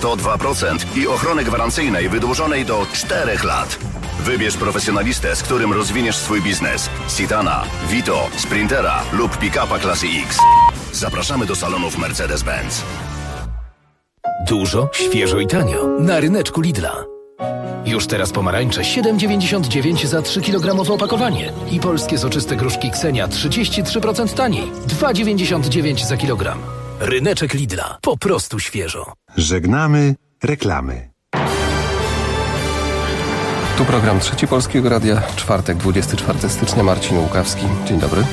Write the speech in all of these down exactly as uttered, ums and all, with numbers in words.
sto dwa procent i ochrony gwarancyjnej wydłużonej do czterech lat. Wybierz profesjonalistę, z którym rozwiniesz swój biznes. Citana, Vito, Sprintera lub pick-upa klasy X. Zapraszamy do salonów Mercedes-Benz. Dużo, świeżo i tanio na ryneczku Lidla. Już teraz pomarańcze siedem dziewięćdziesiąt dziewięć za trzy kilogramowe opakowanie i polskie soczyste gruszki Ksenia trzydzieści trzy procent taniej. dwa dziewięćdziesiąt dziewięć za kilogram. Ryneczek Lidla. Po prostu świeżo. Żegnamy reklamy. Tu program Trzeci Polskiego Radia, czwartek, dwudziestego czwartego stycznia, Marcin Łukawski. Dzień dobry.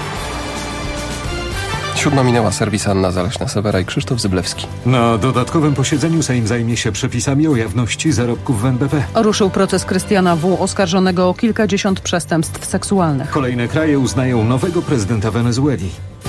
Siódma minęła, serwis Anna Zaleśna-Sewera i Krzysztof Zyblewski. Na dodatkowym posiedzeniu Sejm zajmie się przepisami o jawności zarobków w N B P. Ruszył proces Krystiana W., oskarżonego o kilkadziesiąt przestępstw seksualnych. Kolejne kraje uznają nowego prezydenta Wenezueli.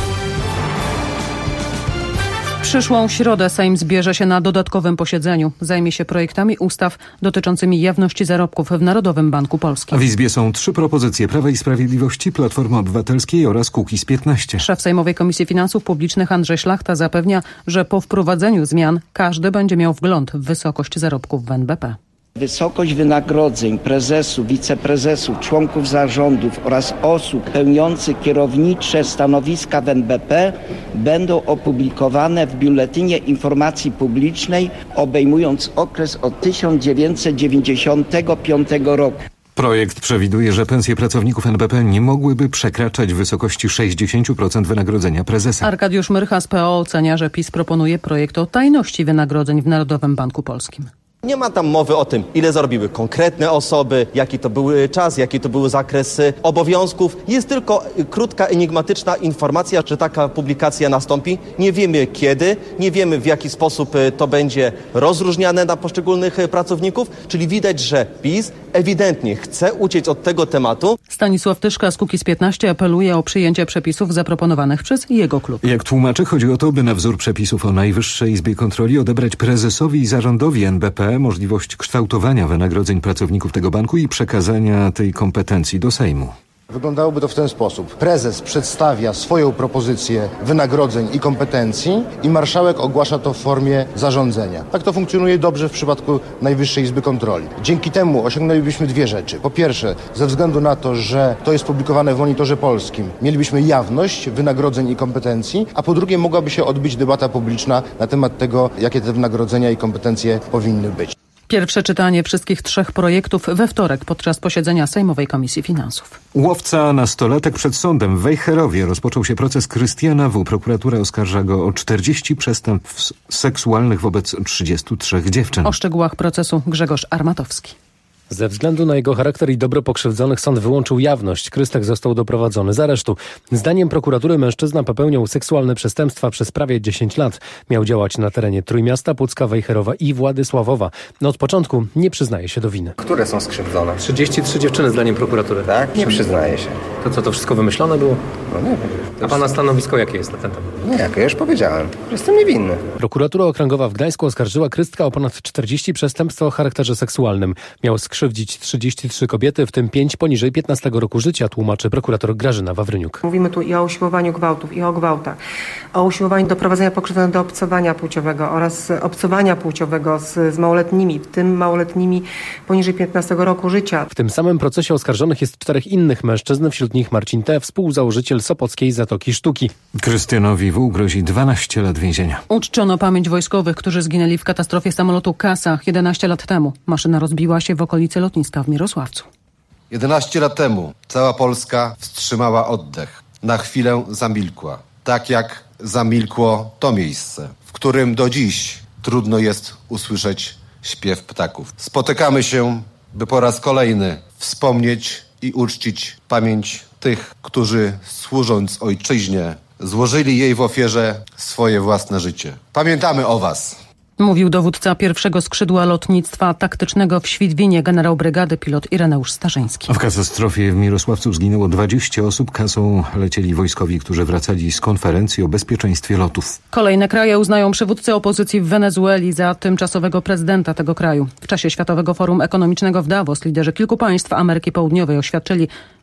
W przyszłą środę Sejm zbierze się na dodatkowym posiedzeniu. Zajmie się projektami ustaw dotyczącymi jawności zarobków w Narodowym Banku Polskim. W Izbie są trzy propozycje Prawa i Sprawiedliwości, Platformy Obywatelskiej oraz Kukiz piętnaście. Szef Sejmowej Komisji Finansów Publicznych Andrzej Szlachta zapewnia, że po wprowadzeniu zmian każdy będzie miał wgląd w wysokość zarobków w N B P. Wysokość wynagrodzeń prezesów, wiceprezesów, członków zarządów oraz osób pełniących kierownicze stanowiska w N B P będą opublikowane w Biuletynie Informacji Publicznej, obejmując okres od tysiąc dziewięćset dziewięćdziesiątego piątego roku. Projekt przewiduje, że pensje pracowników N B P nie mogłyby przekraczać wysokości sześćdziesiąt procent wynagrodzenia prezesa. Arkadiusz Myrcha z P O ocenia, że PiS proponuje projekt o tajności wynagrodzeń w Narodowym Banku Polskim. Nie ma tam mowy o tym, ile zarobiły konkretne osoby, jaki to był czas, jaki to był zakres obowiązków. Jest tylko krótka, enigmatyczna informacja, że taka publikacja nastąpi. Nie wiemy kiedy, nie wiemy w jaki sposób to będzie rozróżniane na poszczególnych pracowników, czyli widać, że PiS ewidentnie chce uciec od tego tematu. Stanisław Tyszka z Kukiz piętnaście apeluje o przyjęcie przepisów zaproponowanych przez jego klub. Jak tłumaczy, chodzi o to, by na wzór przepisów o Najwyższej Izbie Kontroli odebrać prezesowi i zarządowi N B P możliwość kształtowania wynagrodzeń pracowników tego banku i przekazania tej kompetencji do Sejmu. Wyglądałoby to w ten sposób. Prezes przedstawia swoją propozycję wynagrodzeń i kompetencji i marszałek ogłasza to w formie zarządzenia. Tak to funkcjonuje dobrze w przypadku Najwyższej Izby Kontroli. Dzięki temu osiągnęlibyśmy dwie rzeczy. Po pierwsze, ze względu na to, że to jest publikowane w Monitorze Polskim, mielibyśmy jawność wynagrodzeń i kompetencji, a po drugie mogłaby się odbyć debata publiczna na temat tego, jakie te wynagrodzenia i kompetencje powinny być. Pierwsze czytanie wszystkich trzech projektów we wtorek podczas posiedzenia Sejmowej Komisji Finansów. Łowca nastolatek przed sądem w Wejherowie rozpoczął się proces Krystiana W. Prokuratura oskarża go o czterdzieści przestępstw seksualnych wobec trzydziestu trzech dziewczyn. O szczegółach procesu Grzegorz Armatowski. Ze względu na jego charakter i dobro pokrzywdzonych sąd wyłączył jawność. Krystek został doprowadzony z aresztu. Zdaniem prokuratury mężczyzna popełniał seksualne przestępstwa przez prawie dziesięć lat. Miał działać na terenie Trójmiasta, Pucka, Wejherowa i Władysławowa. No od początku nie przyznaje się do winy. Które są skrzywdzone? trzydzieści trzy dziewczyny zdaniem prokuratury. Tak? Nie przyznaje się. To co, to wszystko wymyślone było? No nie wiem. A pana stanowisko jakie jest na ten temat? Nie, jakie? Ja już powiedziałem. Jestem niewinny. Prokuratura Okręgowa w Gdańsku oskarżyła Krystka o ponad czterdzieści przestępstw o charakterze seksualnym. Miał skrzywdzić trzydzieści trzy kobiety, w tym pięć poniżej piętnastego roku życia, tłumaczy prokurator Grażyna Wawryniuk. Mówimy tu i o usiłowaniu gwałtów, i o gwałtach, o usiłowaniu doprowadzenia pokrzywdzonego do obcowania płciowego oraz obcowania płciowego z, z małoletnimi, w tym małoletnimi poniżej piętnastego roku życia. W tym samym procesie oskarżonych jest czterech innych mężczyzn, wśród nich Marcin T., współzałożyciel Sopockiej Zatoki Sztuki. Krystianowi W. grozi dwanaście lat więzienia. Uczczono pamięć wojskowych, którzy zginęli w katastrofie samolotu Kasach jedenaście lat temu. Maszyna rozbiła się w okolicy lotniska w Mirosławcu. jedenaście lat temu cała Polska wstrzymała oddech. Na chwilę zamilkła. Tak jak zamilkło to miejsce, w którym do dziś trudno jest usłyszeć śpiew ptaków. Spotykamy się, by po raz kolejny wspomnieć i uczcić pamięć tych, którzy służąc ojczyźnie złożyli jej w ofierze swoje własne życie. Pamiętamy o was. Mówił dowódca pierwszego skrzydła lotnictwa taktycznego w Świdwinie, generał brygady pilot Ireneusz Starzyński. W katastrofie w Mirosławcu zginęło dwadzieścia osób. Kasą lecieli wojskowi, którzy wracali z konferencji o bezpieczeństwie lotów. Kolejne kraje uznają przywódcę opozycji w Wenezueli za tymczasowego prezydenta tego kraju. W czasie Światowego Forum Ekonomicznego w Davos liderzy kilku państw Ameryki Południowej oświadczyli,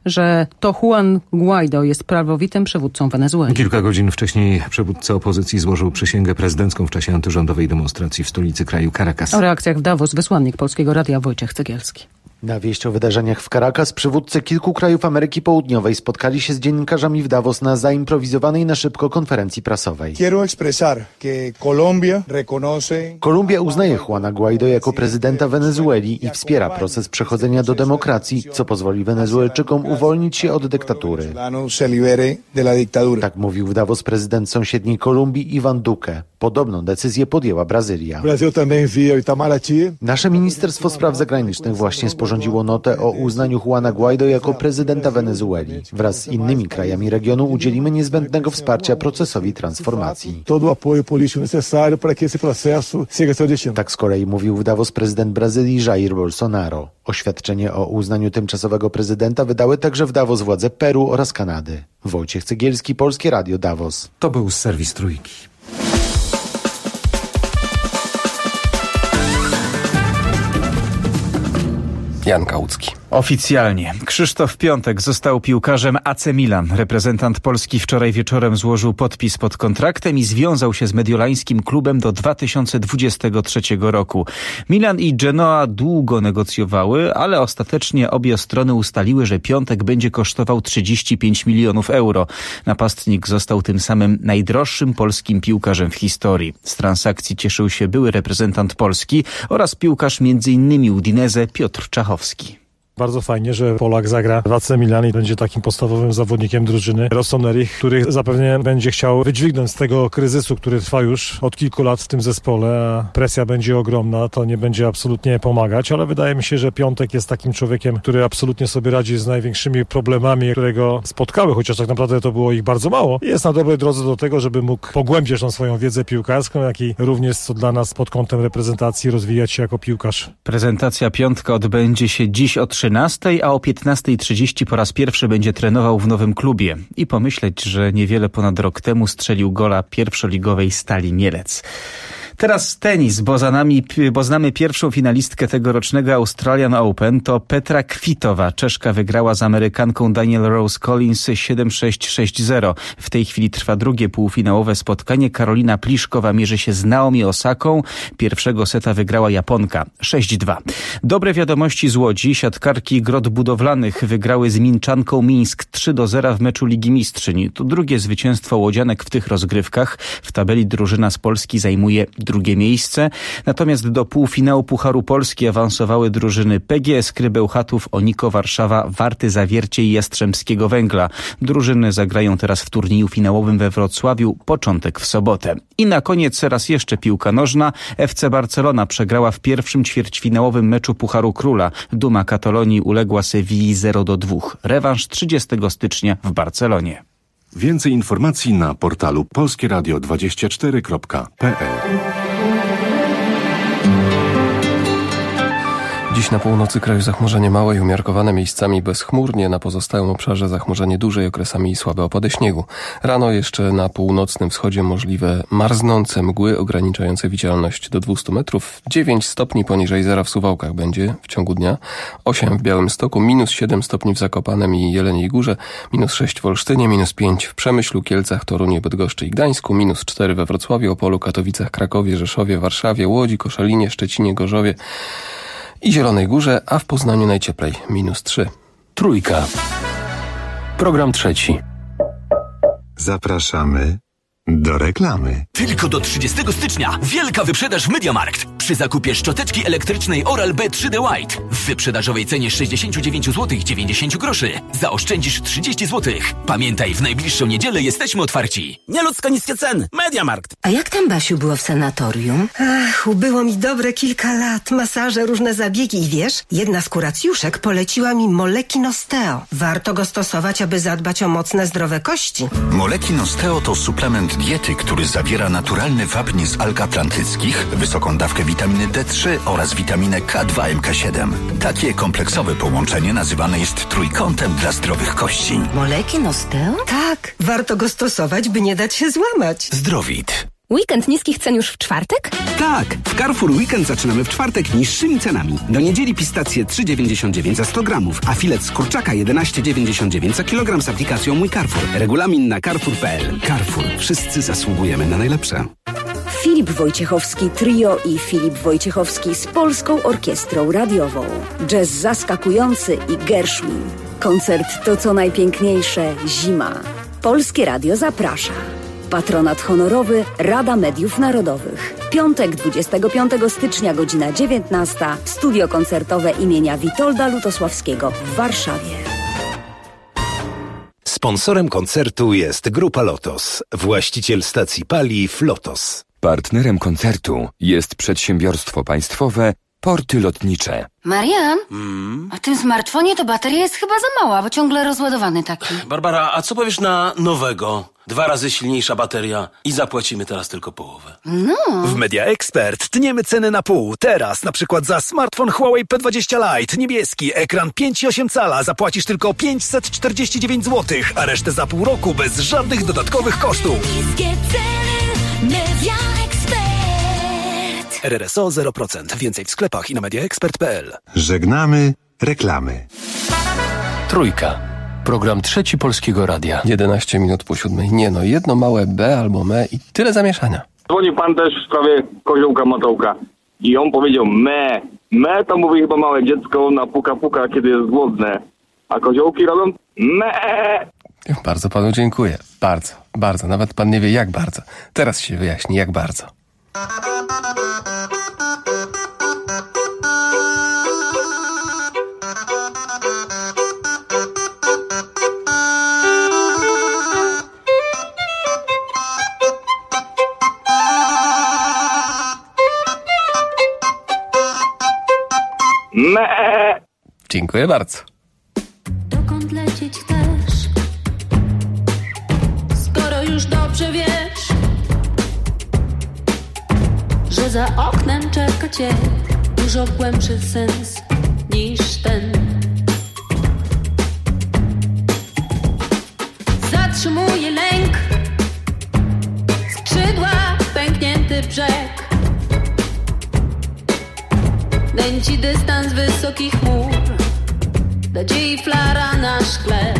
że to Juan Guaido jest prawowitym przywódcą Wenezueli. Kilka godzin wcześniej przywódca opozycji złożył przysięgę prezydencką w czasie antyrządowej demonstracji w stolicy kraju Caracas. O reakcjach w Davos wysłannik Polskiego Radia Wojciech Cegielski. Na wieść o wydarzeniach w Caracas przywódcy kilku krajów Ameryki Południowej spotkali się z dziennikarzami w Davos na zaimprowizowanej na szybko konferencji prasowej. Kolumbia uznaje Juana Guaido jako prezydenta Wenezueli i wspiera proces przechodzenia do demokracji, co pozwoli Wenezuelczykom uwolnić się od dyktatury. Tak mówił w Davos prezydent sąsiedniej Kolumbii Ivan Duque. Podobną decyzję podjęła Brazylia. Nasze Ministerstwo Spraw Zagranicznych właśnie sporządziło notę o uznaniu Juana Guaido jako prezydenta Wenezueli. Wraz z innymi krajami regionu udzielimy niezbędnego wsparcia procesowi transformacji. Tak z kolei mówił w Davos prezydent Brazylii Jair Bolsonaro. Oświadczenie o uznaniu tymczasowego prezydenta wydały także w Davos władze Peru oraz Kanady. Wojciech Cegielski, Polskie Radio, Davos. To był serwis Trójki. Jan Kałucki. Oficjalnie. Krzysztof Piątek został piłkarzem A C Milan. Reprezentant Polski wczoraj wieczorem złożył podpis pod kontraktem i związał się z mediolańskim klubem do dwa tysiące dwudziestego trzeciego roku. Milan i Genoa długo negocjowały, ale ostatecznie obie strony ustaliły, że Piątek będzie kosztował trzydzieści pięć milionów euro. Napastnik został tym samym najdroższym polskim piłkarzem w historii. Z transakcji cieszył się były reprezentant Polski oraz piłkarz między innymi Udinese Piotr Czachowski. Bardzo fajnie, że Polak zagra w A C Milan i będzie takim podstawowym zawodnikiem drużyny Rossoneri, który zapewne będzie chciał wydźwignąć z tego kryzysu, który trwa już od kilku lat w tym zespole, a presja będzie ogromna, to nie będzie absolutnie pomagać, ale wydaje mi się, że Piątek jest takim człowiekiem, który absolutnie sobie radzi z największymi problemami, które go spotkały, chociaż tak naprawdę to było ich bardzo mało. I jest na dobrej drodze do tego, żeby mógł pogłębiać tą swoją wiedzę piłkarską, jak i również co dla nas pod kątem reprezentacji rozwijać się jako piłkarz. Prezentacja Piątka odbędzie się dziś o trzynastej, a o piętnastej trzydzieści po raz pierwszy będzie trenował w nowym klubie. I pomyśleć, że niewiele ponad rok temu strzelił gola pierwszoligowej Stali Mielec. Teraz tenis, bo za nami, bo znamy pierwszą finalistkę tegorocznego Australian Open, to Petra Kvitowa. Czeszka wygrała z Amerykanką Daniel Rose Collins siedem sześć sześć zero. W tej chwili trwa drugie półfinałowe spotkanie. Karolina Pliszkowa mierzy się z Naomi Osaką. Pierwszego seta wygrała Japonka sześć dwa. Dobre wiadomości z Łodzi. Siatkarki Grot Budowlanych wygrały z Minczanką Mińsk trzy do zera w meczu Ligi Mistrzyń. To drugie zwycięstwo łodzianek w tych rozgrywkach. W tabeli drużyna z Polski zajmuje drugie miejsce. Natomiast do półfinału Pucharu Polski awansowały drużyny P G S Krybełchatów, Oniko Warszawa, Warty Zawiercie i Jastrzębskiego Węgla. Drużyny zagrają teraz w turnieju finałowym we Wrocławiu, początek w sobotę. I na koniec raz jeszcze piłka nożna. F C Barcelona przegrała w pierwszym ćwierćfinałowym meczu Pucharu Króla. Duma Katalonii uległa Sewilli zero do dwóch. Rewanż trzydziestego stycznia w Barcelonie. Więcej informacji na portalu polskieradio dwadzieścia cztery kropka p l. Dziś na północy kraju zachmurzenie małe i umiarkowane, miejscami bezchmurnie, na pozostałym obszarze zachmurzenie duże i okresami słabe opady śniegu. Rano jeszcze na północnym wschodzie możliwe marznące mgły ograniczające widzialność do dwieście metrów. dziewięć stopni poniżej zera w Suwałkach będzie w ciągu dnia. osiem w Białymstoku, minus siedem stopni w Zakopanem i Jeleniej Górze, minus sześć w Olsztynie, minus pięć w Przemyślu, Kielcach, Toruniu, Bydgoszczy i Gdańsku, minus cztery we Wrocławiu, Opolu, Katowicach, Krakowie, Rzeszowie, Warszawie, Łodzi, Koszalinie, Szczecinie, Gorzowie i Zielonej Górze, a w Poznaniu najcieplej minus trzy. Trójka. Program trzeci. Zapraszamy do reklamy. Tylko do trzydziestego stycznia wielka wyprzedaż w MediaMarkt. Przy zakupie szczoteczki elektrycznej Oral-B trzy D White w wyprzedażowej cenie sześćdziesiąt dziewięć złotych dziewięćdziesiąt groszy zaoszczędzisz trzydzieści złotych. Pamiętaj, w najbliższą niedzielę jesteśmy otwarci. Nieludzko niskie ceny. MediaMarkt. A jak tam, Basiu, było w sanatorium? Ach, ubyło mi dobre kilka lat. Masaże, różne zabiegi i wiesz, jedna z kuracjuszek poleciła mi Molekin Osteo. Warto go stosować, aby zadbać o mocne, zdrowe kości. Molekin Osteo to suplement diety, który zawiera naturalny wapń z alg atlantyckich, wysoką dawkę witaminy D trzy oraz witaminę K dwa M K siedem. Takie kompleksowe połączenie nazywane jest trójkątem dla zdrowych kości. Molekin Osteo? Tak, warto go stosować, by nie dać się złamać. Zdrowit. Weekend niskich cen już w czwartek? Tak! W Carrefour Weekend zaczynamy w czwartek niższymi cenami. Do niedzieli pistacje trzy dziewięćdziesiąt dziewięć za sto gramów, a filet z kurczaka jedenaście dziewięćdziesiąt dziewięć za kilogram z aplikacją Mój Carrefour. Regulamin na carrefour kropka p l. Carrefour. Wszyscy zasługujemy na najlepsze. Filip Wojciechowski Trio i Filip Wojciechowski z Polską Orkiestrą Radiową. Jazz zaskakujący i Gershwin. Koncert to co najpiękniejsze zima. Polskie Radio zaprasza. Patronat honorowy Rada Mediów Narodowych. Piątek dwudziestego piątego stycznia, godzina dziewiętnasta. Studio koncertowe imienia Witolda Lutosławskiego w Warszawie. Sponsorem koncertu jest Grupa Lotos, właściciel stacji paliw Lotos. Partnerem koncertu jest przedsiębiorstwo państwowe Porty Lotnicze. Marian, mm? a w tym smartfonie to bateria jest chyba za mała, bo ciągle rozładowany taki. Barbara, a co powiesz na nowego? Dwa razy silniejsza bateria i zapłacimy teraz tylko połowę. No. W Media Expert tniemy ceny na pół. Teraz na przykład za smartfon Huawei P dwadzieścia Lite niebieski, ekran pięć i osiem cala zapłacisz tylko pięćset czterdzieści dziewięć złotych, a resztę za pół roku bez żadnych dodatkowych kosztów. Niskie ceny, Media Expert. R R S O zero procent. Więcej w sklepach i na mediaexpert kropka p l. Żegnamy reklamy. Trójka. Program Trzeci Polskiego Radia. jedenaście minut po siódmej. Nie no, jedno małe B albo me i tyle zamieszania. Dzwonił pan też w sprawie koziołka Matołka. I on powiedział me. Me to mówi chyba małe dziecko na puka puka, kiedy jest głodne. A koziołki robią me. Bardzo panu dziękuję. Bardzo, bardzo. Nawet pan nie wie jak bardzo. Teraz się wyjaśni jak bardzo. Me. Dziękuję bardzo. Dokąd lecieć chcesz? Skoro już dobrze wiesz, że za oknem czeka cię dużo głębszy sens niż ten. Zatrzymuje lęk, skrzydła, pęknięty brzeg. Nęci dystans wysokich chmur, nadziei flara na szkle.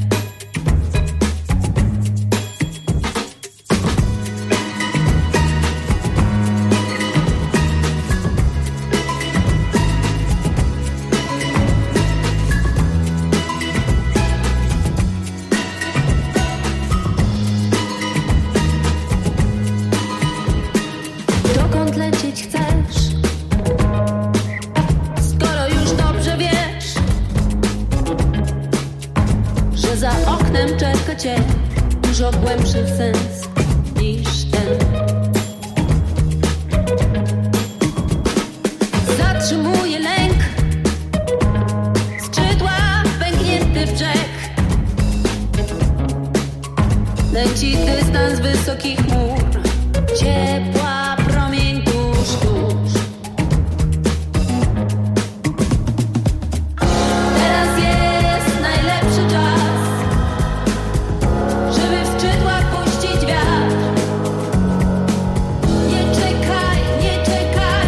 Dokąd lecieć chcesz? Skoro już dobrze wiesz, że za oknem czeka cię dużo głębszy sens niż ten. Zatrzymuje lęk, skrzydła, pęknięty brzeg. Leci dystans wysokich chmur, ciepła promień tuż, tuż. Teraz jest najlepszy czas, żeby w skrzydłach puścić wiatr. Nie czekaj, nie czekaj.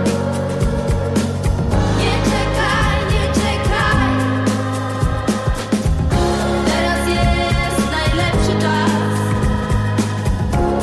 Nie czekaj, nie czekaj. Teraz jest najlepszy czas,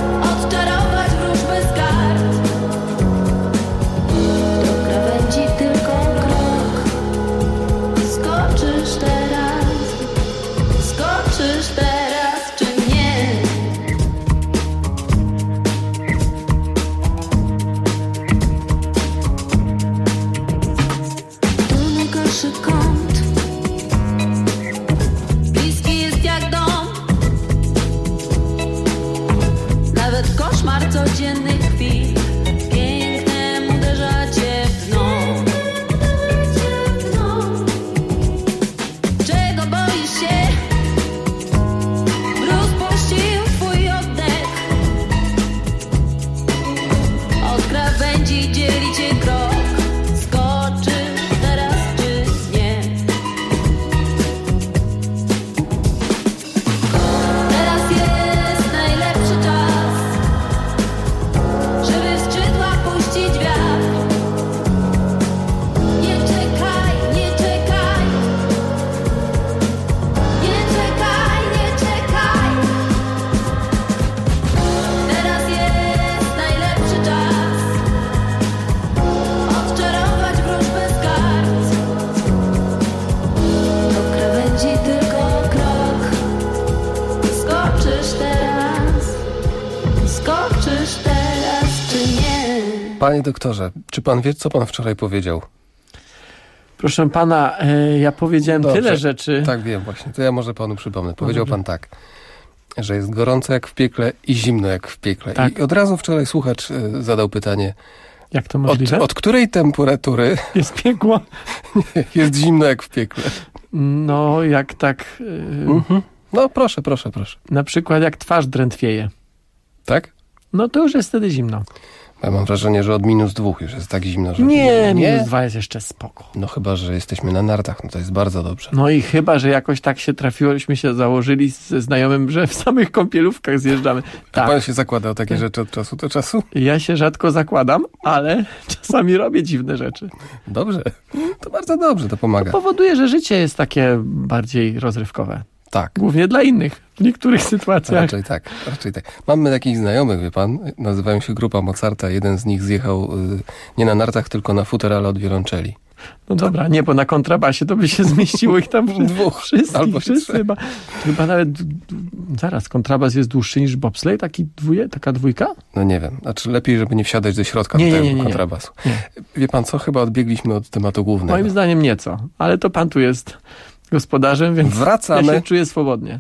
Panie doktorze, czy pan wie, co pan wczoraj powiedział? Proszę pana, ja powiedziałem Dobrze. tyle rzeczy. Tak, wiem właśnie. To ja może panu przypomnę. Powiedział pan tak, że jest gorąco jak w piekle i zimno jak w piekle. Tak. I od razu wczoraj słuchacz y, zadał pytanie, jak to możliwe? Od, od której temperatury jest piekło? Jest zimno jak w piekle? No, jak tak... Yy... Mhm. No, proszę, proszę, proszę. Na przykład jak twarz drętwieje. Tak? No to już jest wtedy zimno. Ja mam wrażenie, że od minus dwóch już jest tak zimno, że... Nie, nie, minus dwa jest jeszcze spoko. No chyba, że jesteśmy na nartach, no to jest bardzo dobrze. No i chyba, że jakoś tak się trafiło, żeśmy się założyli ze znajomym, że w samych kąpielówkach zjeżdżamy. Tak. A pan się zakładał takie rzeczy od czasu do czasu? Ja się rzadko zakładam, ale czasami robię dziwne rzeczy. Dobrze, to bardzo dobrze, to pomaga. To powoduje, że życie jest takie bardziej rozrywkowe. Tak. Głównie dla innych, w niektórych sytuacjach. Raczej tak, raczej tak. Mamy takich znajomych, wie pan, nazywają się Grupa Mozarta. Jeden z nich zjechał y, nie na nartach, tylko na futerale od wiolonczeli. No to... dobra, nie, bo na kontrabasie to by się zmieściło ich tam dwóch, wszystkich, albo wszyscy chyba. Chyba nawet, zaraz, kontrabas jest dłuższy niż bobsleigh, taki dwóje, taka dwójka? No nie wiem, znaczy lepiej, żeby nie wsiadać do środka nie, do tego nie, nie, nie, kontrabasu. Nie. Wie pan co, chyba odbiegliśmy od tematu głównego. Moim zdaniem nieco, ale to pan tu jest gospodarzem, więc wracamy. Ja się czuję swobodnie.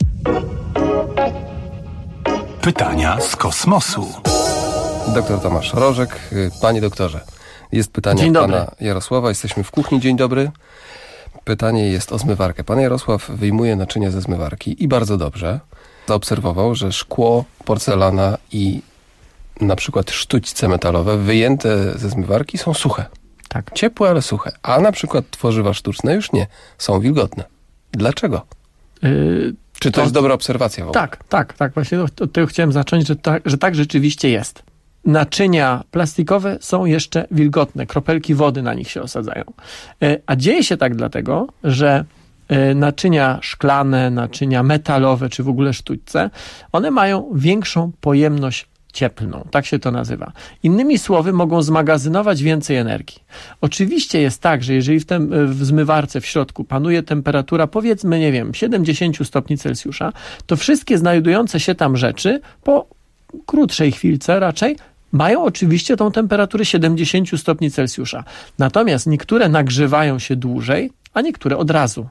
Pytania z kosmosu. Doktor Tomasz Rożek. Panie doktorze, jest pytanie Dzień od dobry. pana Jarosława. Jesteśmy w kuchni. Dzień dobry. Pytanie jest o zmywarkę. Pan Jarosław wyjmuje naczynia ze zmywarki i bardzo dobrze zaobserwował, że szkło, porcelana i na przykład sztućce metalowe wyjęte ze zmywarki są suche. Tak. Ciepłe, ale suche. A na przykład tworzywa sztuczne już nie. Są wilgotne. Dlaczego? Yy, Czy to, to jest dobra obserwacja w ogóle? Tak, tak, tak. Właśnie od od tego chciałem zacząć, że tak, że tak rzeczywiście jest. Naczynia plastikowe są jeszcze wilgotne. Kropelki wody na nich się osadzają. Yy, a dzieje się tak dlatego, że yy, naczynia szklane, naczynia metalowe, czy w ogóle sztućce, one mają większą pojemność cieplną, tak się to nazywa. Innymi słowy, mogą zmagazynować więcej energii. Oczywiście jest tak, że jeżeli w, tem, w zmywarce w środku panuje temperatura, powiedzmy, nie wiem, siedemdziesiąt stopni Celsjusza, to wszystkie znajdujące się tam rzeczy po krótszej chwilce raczej mają oczywiście tą temperaturę siedemdziesiąt stopni Celsjusza. Natomiast niektóre nagrzewają się dłużej, a niektóre od razu.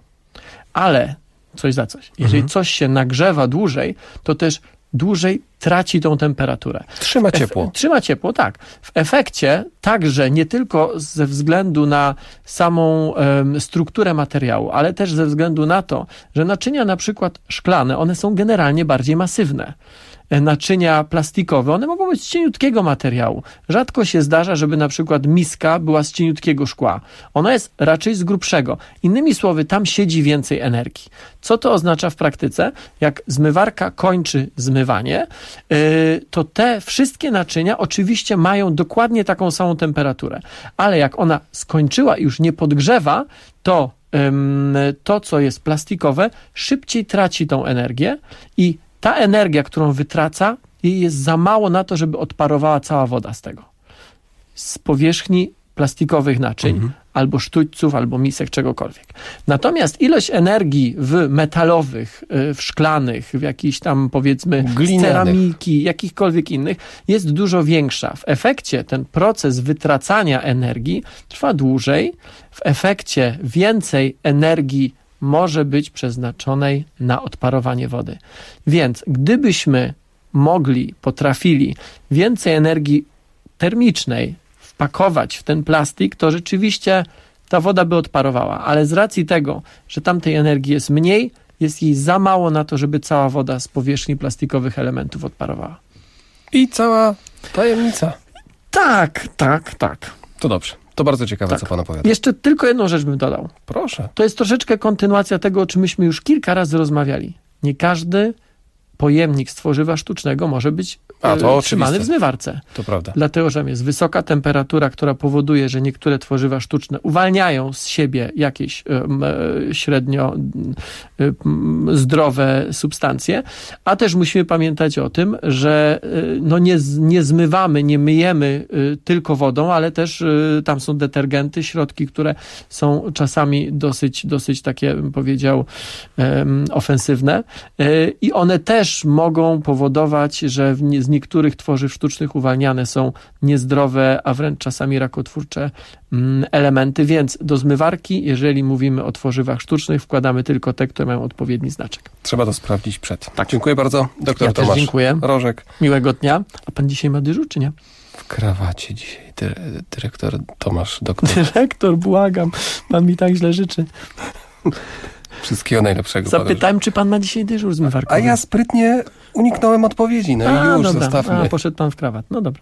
Ale coś za coś. Jeżeli mhm. coś się nagrzewa dłużej, to też dłużej traci tą temperaturę. Trzyma ciepło. Ef- trzyma ciepło, tak. W efekcie także nie tylko ze względu na samą um, strukturę materiału, ale też ze względu na to, że naczynia na przykład szklane, one są generalnie bardziej masywne. Naczynia plastikowe, one mogą być z cieniutkiego materiału. Rzadko się zdarza, żeby na przykład miska była z cieniutkiego szkła. Ona jest raczej z grubszego. Innymi słowy, tam siedzi więcej energii. Co to oznacza w praktyce? Jak zmywarka kończy zmywanie, yy, to te wszystkie naczynia oczywiście mają dokładnie taką samą temperaturę. Ale jak ona skończyła i już nie podgrzewa, to yy, to, co jest plastikowe, szybciej traci tą energię i ta energia, którą wytraca, jej jest za mało na to, żeby odparowała cała woda z tego. Z powierzchni plastikowych naczyń, mhm. albo sztućców, albo misek, czegokolwiek. Natomiast ilość energii w metalowych, w szklanych, w jakichś tam powiedzmy glinianych, ceramiki, jakichkolwiek innych, jest dużo większa. W efekcie ten proces wytracania energii trwa dłużej. W efekcie więcej energii może być przeznaczonej na odparowanie wody. Więc gdybyśmy mogli, potrafili więcej energii termicznej wpakować w ten plastik, to rzeczywiście ta woda by odparowała. Ale z racji tego, że tam tej energii jest mniej, jest jej za mało na to, żeby cała woda z powierzchni plastikowych elementów odparowała. I cała tajemnica. Tak, tak, tak. To dobrze. To bardzo ciekawe, tak. Co pan opowiada. Jeszcze tylko jedną rzecz bym dodał. Proszę. To jest troszeczkę kontynuacja tego, o czym myśmy już kilka razy rozmawiali. Nie każdy pojemnik z tworzywa sztucznego może być A, to e, trzymany w zmywarce. To prawda. Dlatego, że tam jest wysoka temperatura, która powoduje, że niektóre tworzywa sztuczne uwalniają z siebie jakieś e, średnio e, zdrowe substancje, a też musimy pamiętać o tym, że e, no nie, nie zmywamy, nie myjemy e, tylko wodą, ale też e, tam są detergenty, środki, które są czasami dosyć, dosyć takie, bym powiedział, e, ofensywne e, i one też też mogą powodować, że w nie, z niektórych tworzyw sztucznych uwalniane są niezdrowe, a wręcz czasami rakotwórcze mm, elementy, więc do zmywarki, jeżeli mówimy o tworzywach sztucznych, wkładamy tylko te, które mają odpowiedni znaczek. Trzeba to sprawdzić przed. Tak. Dziękuję bardzo. Doktor ja Tomasz też dziękuję. Rożek. Miłego dnia. A pan dzisiaj ma dyżur, czy nie? W krawacie dzisiaj dy, dyrektor Tomasz, doktor. Dyrektor, błagam. Pan mi tak źle życzy. Wszystkiego najlepszego. Zapytałem, czy pan ma dzisiaj dyżur zmywarkowy. A ja sprytnie uniknąłem odpowiedzi. No A, i już dobra. zostawmy. A, poszedł pan w krawat. No dobra.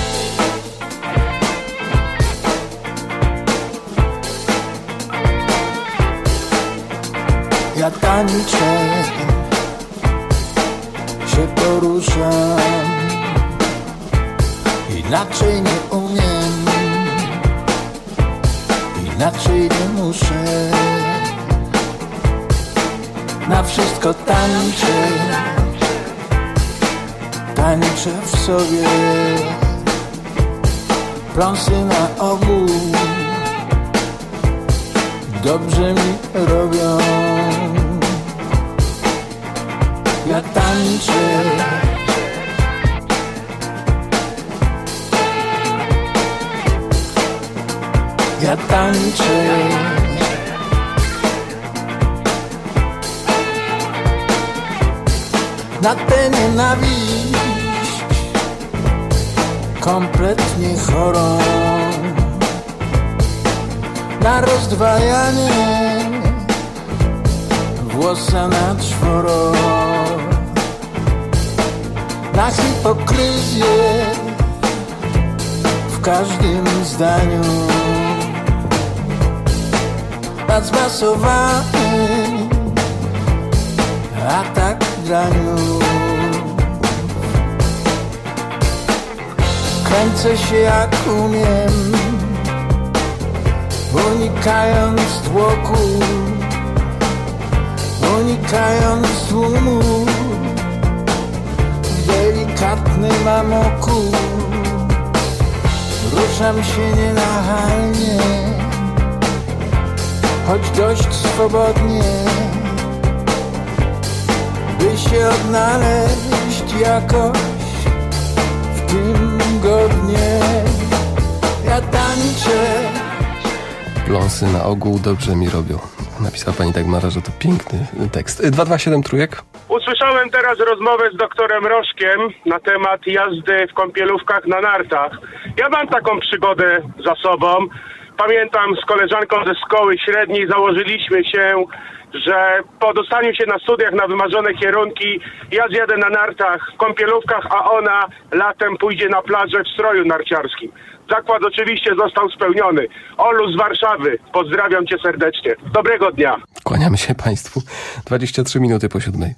Ja tańczę, się poruszam, inaczej nie umiem, inaczej nie muszę. Na wszystko tańczę, tańczę w sobie, pląsy na ogół dobrze mi robią. Ja tańczę, ja tańczę, na tę nienawiść kompletnie chorą, na rozdwajanie włosa na czworo, na hipokryzję w każdym zdaniu, na zmasowany atak graniu. Kręcę się jak umiem, unikając tłoku, unikając tłumu, w delikatnym amoku. Ruszam się nienachalnie, choć dość swobodnie, by się odnaleźć jakoś w tym godnie. Ja tańczę. Pląsy na ogół dobrze mi robią. Napisała pani Dagmara, że to piękny tekst. dwa dwa siedem trójek. Usłyszałem teraz rozmowę z doktorem Rożkiem na temat jazdy w kąpielówkach na nartach. Ja mam taką przygodę za sobą. Pamiętam, z koleżanką ze szkoły średniej założyliśmy się, że po dostaniu się na studiach na wymarzone kierunki ja zjadę na nartach w kąpielówkach, a ona latem pójdzie na plażę w stroju narciarskim. Zakład oczywiście został spełniony. Olu z Warszawy, pozdrawiam cię serdecznie. Dobrego dnia. Kłaniamy się państwu. dwadzieścia trzy minuty po siódmej.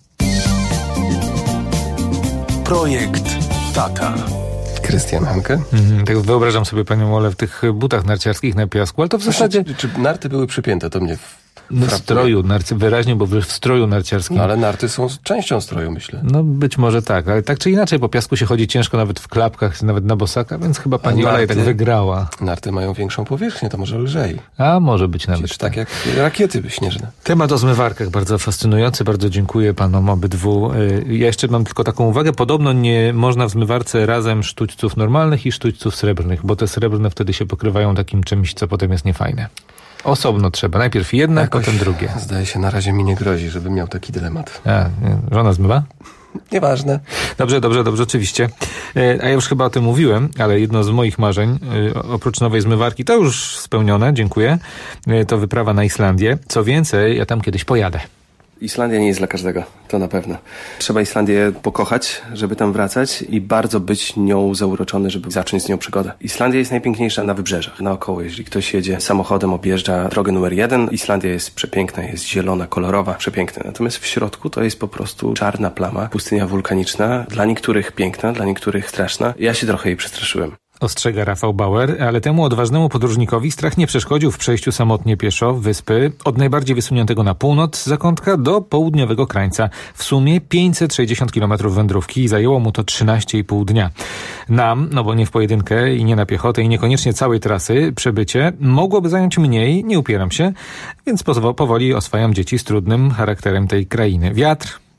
Projekt Tata. Krystian Hanke. Mhm, tak wyobrażam sobie panią Olę w tych butach narciarskich na piasku, ale to w zasadzie... Czy, czy narty były przypięte? To mnie... W... No, w stroju, narcy, wyraźnie, bo w stroju narciarskim. No, ale narty są częścią stroju, myślę. No być może tak, ale tak czy inaczej, po piasku się chodzi ciężko, nawet w klapkach, nawet na bosaka, więc chyba pani Ola tak wygrała. Narty mają większą powierzchnię, to może lżej. A może być nawet. Przecież tak jak rakiety śnieżne. Temat o zmywarkach bardzo fascynujący, bardzo dziękuję panom obydwu. Ja jeszcze mam tylko taką uwagę, podobno nie można w zmywarce razem sztućców normalnych i sztućców srebrnych, bo te srebrne wtedy się pokrywają takim czymś, co potem jest niefajne. Osobno trzeba. Najpierw jedne, jakoś potem drugie. Zdaje się, na razie mi nie grozi, żebym miał taki dylemat. A, nie. Żona zmywa? Nieważne. Dobrze, dobrze, dobrze, oczywiście. A ja już chyba o tym mówiłem, ale jedno z moich marzeń, oprócz nowej zmywarki, to już spełnione, dziękuję, to wyprawa na Islandię. Co więcej, ja tam kiedyś pojadę. Islandia nie jest dla każdego, to na pewno. Trzeba Islandię pokochać, żeby tam wracać i bardzo być nią zauroczony, żeby zacząć z nią przygodę. Islandia jest najpiękniejsza na wybrzeżach, naokoło. Jeżeli ktoś jedzie samochodem, objeżdża drogę numer jeden, Islandia jest przepiękna, jest zielona, kolorowa, przepiękna. Natomiast w środku to jest po prostu czarna plama, pustynia wulkaniczna, dla niektórych piękna, dla niektórych straszna. Ja się trochę jej przestraszyłem. Ostrzega Rafał Bauer, ale temu odważnemu podróżnikowi strach nie przeszkodził w przejściu samotnie pieszo wyspy od najbardziej wysuniętego na północ zakątka do południowego krańca. W sumie pięćset sześćdziesiąt kilometrów wędrówki i zajęło mu to trzynaście i pół dnia. Nam, no bo nie w pojedynkę i nie na piechotę i niekoniecznie całej trasy, przebycie mogłoby zająć mniej, nie upieram się, więc powoli oswajam dzieci z trudnym charakterem tej krainy. Wiatr,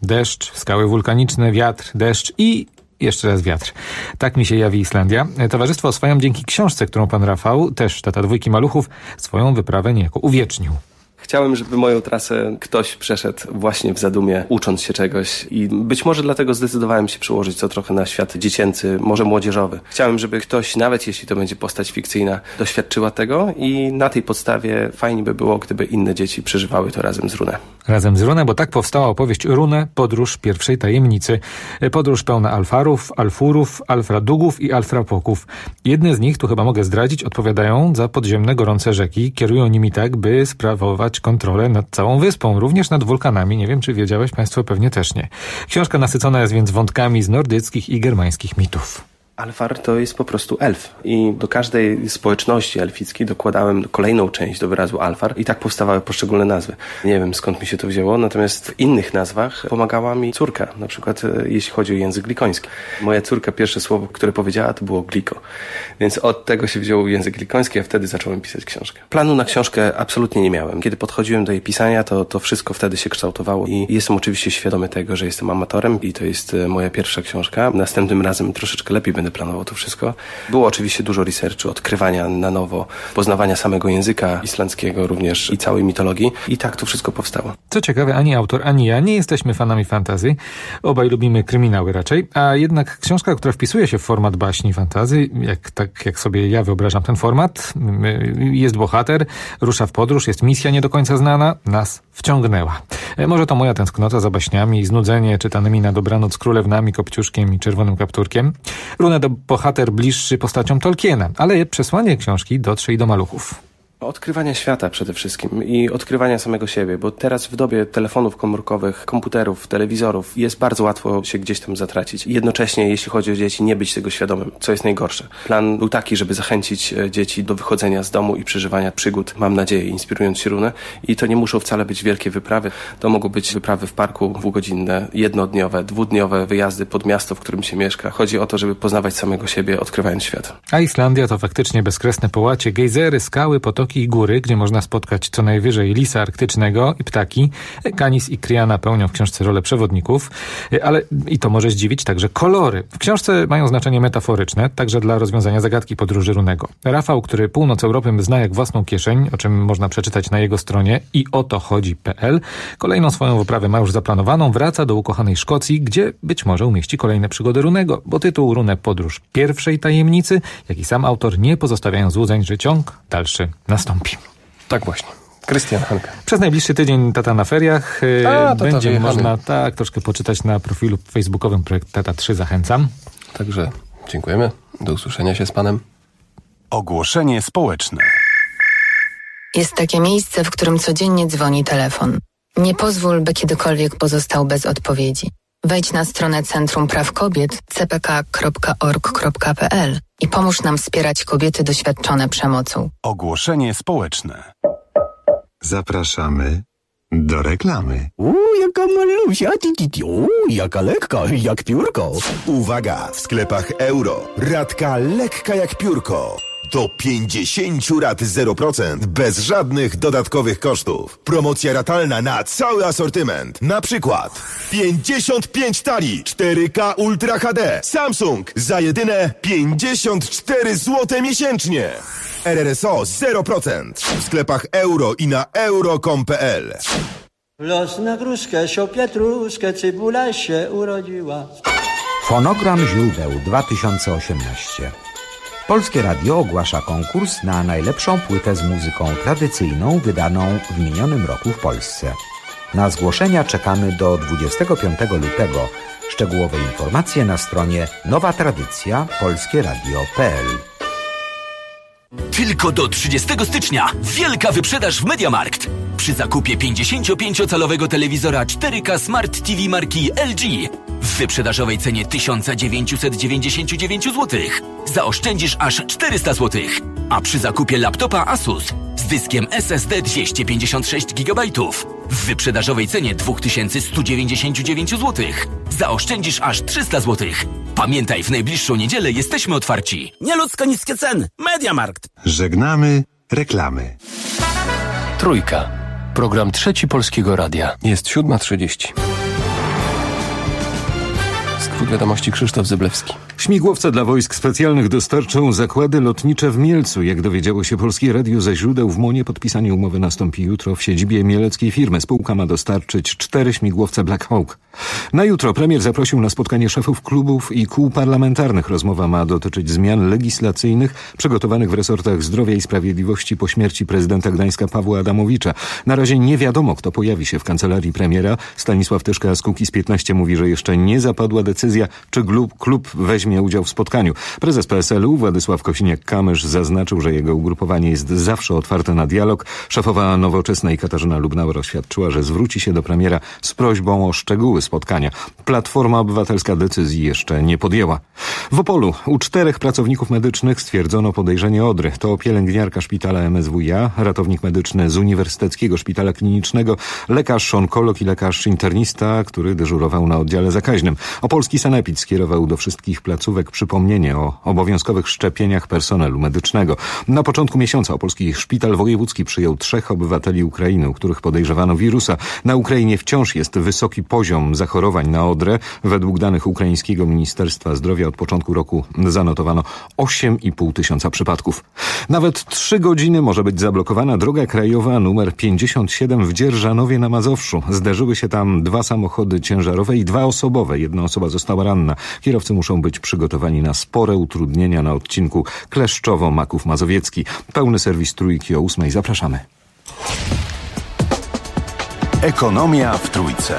Deszcz, skały wulkaniczne, wiatr, deszcz i jeszcze raz wiatr. Tak mi się jawi Islandia. Towarzystwo oswajam dzięki książce, którą pan Rafał, też tata dwójki maluchów, swoją wyprawę niejako uwiecznił. Chciałem, żeby moją trasę ktoś przeszedł właśnie w zadumie, ucząc się czegoś i być może dlatego zdecydowałem się przełożyć to trochę na świat dziecięcy, może młodzieżowy. Chciałem, żeby ktoś, nawet jeśli to będzie postać fikcyjna, doświadczyła tego i na tej podstawie fajnie by było, gdyby inne dzieci przeżywały to razem z Rune. Razem z Rune, bo tak powstała opowieść Rune, podróż pierwszej tajemnicy. Podróż pełna alfarów, alfurów, alfradugów i alfrapoków. Jedne z nich, tu chyba mogę zdradzić, odpowiadają za podziemne gorące rzeki, kierują nimi tak, by sprawować kontrolę nad całą wyspą, również nad wulkanami. Nie wiem, czy wiedziałeś, państwo pewnie też nie. Książka nasycona jest więc wątkami z nordyckich i germańskich mitów. Alfar to jest po prostu elf i do każdej społeczności elfickiej dokładałem kolejną część do wyrazu alfar i tak powstawały poszczególne nazwy. Nie wiem, skąd mi się to wzięło, natomiast w innych nazwach pomagała mi córka, na przykład jeśli chodzi o język glikoński. Moja córka pierwsze słowo, które powiedziała, to było gliko, więc od tego się wziął język glikoński, a wtedy zacząłem pisać książkę. Planu na książkę absolutnie nie miałem. Kiedy podchodziłem do jej pisania, to, to wszystko wtedy się kształtowało i jestem oczywiście świadomy tego, że jestem amatorem i to jest moja pierwsza książka. Następnym razem troszeczkę lepiej będę planował to wszystko. Było oczywiście dużo researchu, odkrywania na nowo, poznawania samego języka islandzkiego również i całej mitologii i tak to wszystko powstało. Co ciekawe, ani autor, ani ja nie jesteśmy fanami fantasy. Obaj lubimy kryminały raczej, a jednak książka, która wpisuje się w format baśni fantasy, jak, tak jak sobie ja wyobrażam ten format, jest bohater, rusza w podróż, jest misja nie do końca znana, nas wciągnęła. Może to moja tęsknota za baśniami i znudzenie czytanymi na dobranoc królewnami, Kopciuszkiem i Czerwonym Kapturkiem. Rune to bohater bliższy postaciom Tolkiena, ale przesłanie książki dotrze i do maluchów. Odkrywania świata przede wszystkim i odkrywania samego siebie, bo teraz w dobie telefonów komórkowych, komputerów, telewizorów jest bardzo łatwo się gdzieś tam zatracić. I jednocześnie, jeśli chodzi o dzieci, nie być tego świadomym, co jest najgorsze. Plan był taki, żeby zachęcić dzieci do wychodzenia z domu i przeżywania przygód, mam nadzieję, inspirując się Runę. I to nie muszą wcale być wielkie wyprawy. To mogą być wyprawy w parku dwugodzinne, jednodniowe, dwudniowe wyjazdy pod miasto, w którym się mieszka. Chodzi o to, żeby poznawać samego siebie, odkrywając świat. A Islandia to faktycznie bezkresne połacie, gejzery, skały, potoki i góry, gdzie można spotkać co najwyżej lisa arktycznego i ptaki. Kanis i Kriana pełnią w książce rolę przewodników, ale i to może zdziwić także kolory. W książce mają znaczenie metaforyczne, także dla rozwiązania zagadki podróży Runego. Rafał, który północ Europy zna jak własną kieszeń, o czym można przeczytać na jego stronie i o to chodzi kropka pe el, kolejną swoją wyprawę ma już zaplanowaną, wraca do ukochanej Szkocji, gdzie być może umieści kolejne przygody Runego, bo tytuł Rune Podróż pierwszej tajemnicy, jak i sam autor nie pozostawiają złudzeń, że ciąg dalszy nastąpi. Tak właśnie. Krystian Hanka. Przez najbliższy tydzień Tata na feriach. A, będzie tata można tak troszkę poczytać na profilu facebookowym Projekt Tata trzy. Zachęcam. Także dziękujemy. Do usłyszenia się z panem. Ogłoszenie społeczne. Jest takie miejsce, w którym codziennie dzwoni telefon. Nie pozwól, by kiedykolwiek pozostał bez odpowiedzi. Wejdź na stronę Centrum Praw Kobiet c p k kropka org kropka pe el i pomóż nam wspierać kobiety doświadczone przemocą. Ogłoszenie społeczne. Zapraszamy do reklamy. Uuu, jaka malusia, uuu, jaka lekka, jak piórko. Uwaga, w sklepach Euro. Ratka lekka jak piórko. Do pięćdziesiąt rat zero procent bez żadnych dodatkowych kosztów. Promocja ratalna na cały asortyment. Na przykład pięćdziesiąt pięć talii cztery K Ultra H D Samsung za jedyne pięćdziesiąt cztery złote miesięcznie. R R S O zero procent w sklepach Euro i na euro kropka com kropka pe el. Los na gruszkę, sio pietruszkę, cybula się urodziła. Fonogram źródeł dwa tysiące osiemnaście. Polskie Radio ogłasza konkurs na najlepszą płytę z muzyką tradycyjną wydaną w minionym roku w Polsce. Na zgłoszenia czekamy do dwudziestego piątego lutego. Szczegółowe informacje na stronie nowa tradycja polskie radio kropka pe el. Tylko do trzydziestego stycznia wielka wyprzedaż w MediaMarkt. Przy zakupie pięćdziesięciopięciocalowego telewizora cztery K Smart T V marki L G w wyprzedażowej cenie tysiąc dziewięćset dziewięćdziesiąt dziewięć złotych zaoszczędzisz aż czterysta złotych. A przy zakupie laptopa Asus z dyskiem S S D dwieście pięćdziesiąt sześć gigabajtów w wyprzedażowej cenie dwa tysiące sto dziewięćdziesiąt dziewięć złotych zaoszczędzisz aż trzysta złotych. Pamiętaj, w najbliższą niedzielę jesteśmy otwarci. Nieludzko niskie ceny. MediaMarkt. Żegnamy reklamy. Trójka. Program Trzeci Polskiego Radia. Jest siódma trzydzieści. Zachód Wiadomości Krzysztof Zyblewski. Śmigłowce dla wojsk specjalnych dostarczą zakłady lotnicze w Mielcu. Jak dowiedziało się Polskie Radio ze źródeł w Monie, podpisanie umowy nastąpi jutro w siedzibie mieleckiej firmy. Spółka ma dostarczyć cztery śmigłowce Black Hawk. Na jutro premier zaprosił na spotkanie szefów klubów i kół parlamentarnych. Rozmowa ma dotyczyć zmian legislacyjnych przygotowanych w resortach zdrowia i sprawiedliwości po śmierci prezydenta Gdańska Pawła Adamowicza. Na razie nie wiadomo, kto pojawi się w kancelarii premiera. Stanisław Tyszka z Kukiz piętnaście mówi, że jeszcze nie zapadła decyzja, czy klub, klub weźmie udział w spotkaniu. Prezes P S L u Władysław Kosiniak-Kamysz zaznaczył, że jego ugrupowanie jest zawsze otwarte na dialog. Szefowa Nowoczesnej Katarzyna Lubnauer oświadczyła, że zwróci się do premiera z prośbą o szczegóły spotkania. Platforma Obywatelska decyzji jeszcze nie podjęła. W Opolu u czterech pracowników medycznych stwierdzono podejrzenie odry. To pielęgniarka szpitala M S W iA, ratownik medyczny z Uniwersyteckiego Szpitala Klinicznego, lekarz onkolog i lekarz internista, który dyżurował na oddziale zakaźnym. Opolski sanepid skierował do wszystkich placówek przypomnienie o obowiązkowych szczepieniach personelu medycznego. Na początku miesiąca Opolski Szpital Wojewódzki przyjął trzech obywateli Ukrainy, u których podejrzewano wirusa. Na Ukrainie wciąż jest wysoki poziom zachorowań na odrę. Według danych ukraińskiego Ministerstwa Zdrowia od początku roku zanotowano osiem i pół tysiąca przypadków. Nawet trzy godziny może być zablokowana droga krajowa numer pięćdziesiąt siedem w Dzierżanowie na Mazowszu. Zderzyły się tam dwa samochody ciężarowe i dwa osobowe. Jedna osoba została ranna. Kierowcy muszą być przygotowani na spore utrudnienia na odcinku Kleszczowo-Maków Mazowiecki. Pełny serwis Trójki o ósmej. Zapraszamy. Ekonomia w Trójce.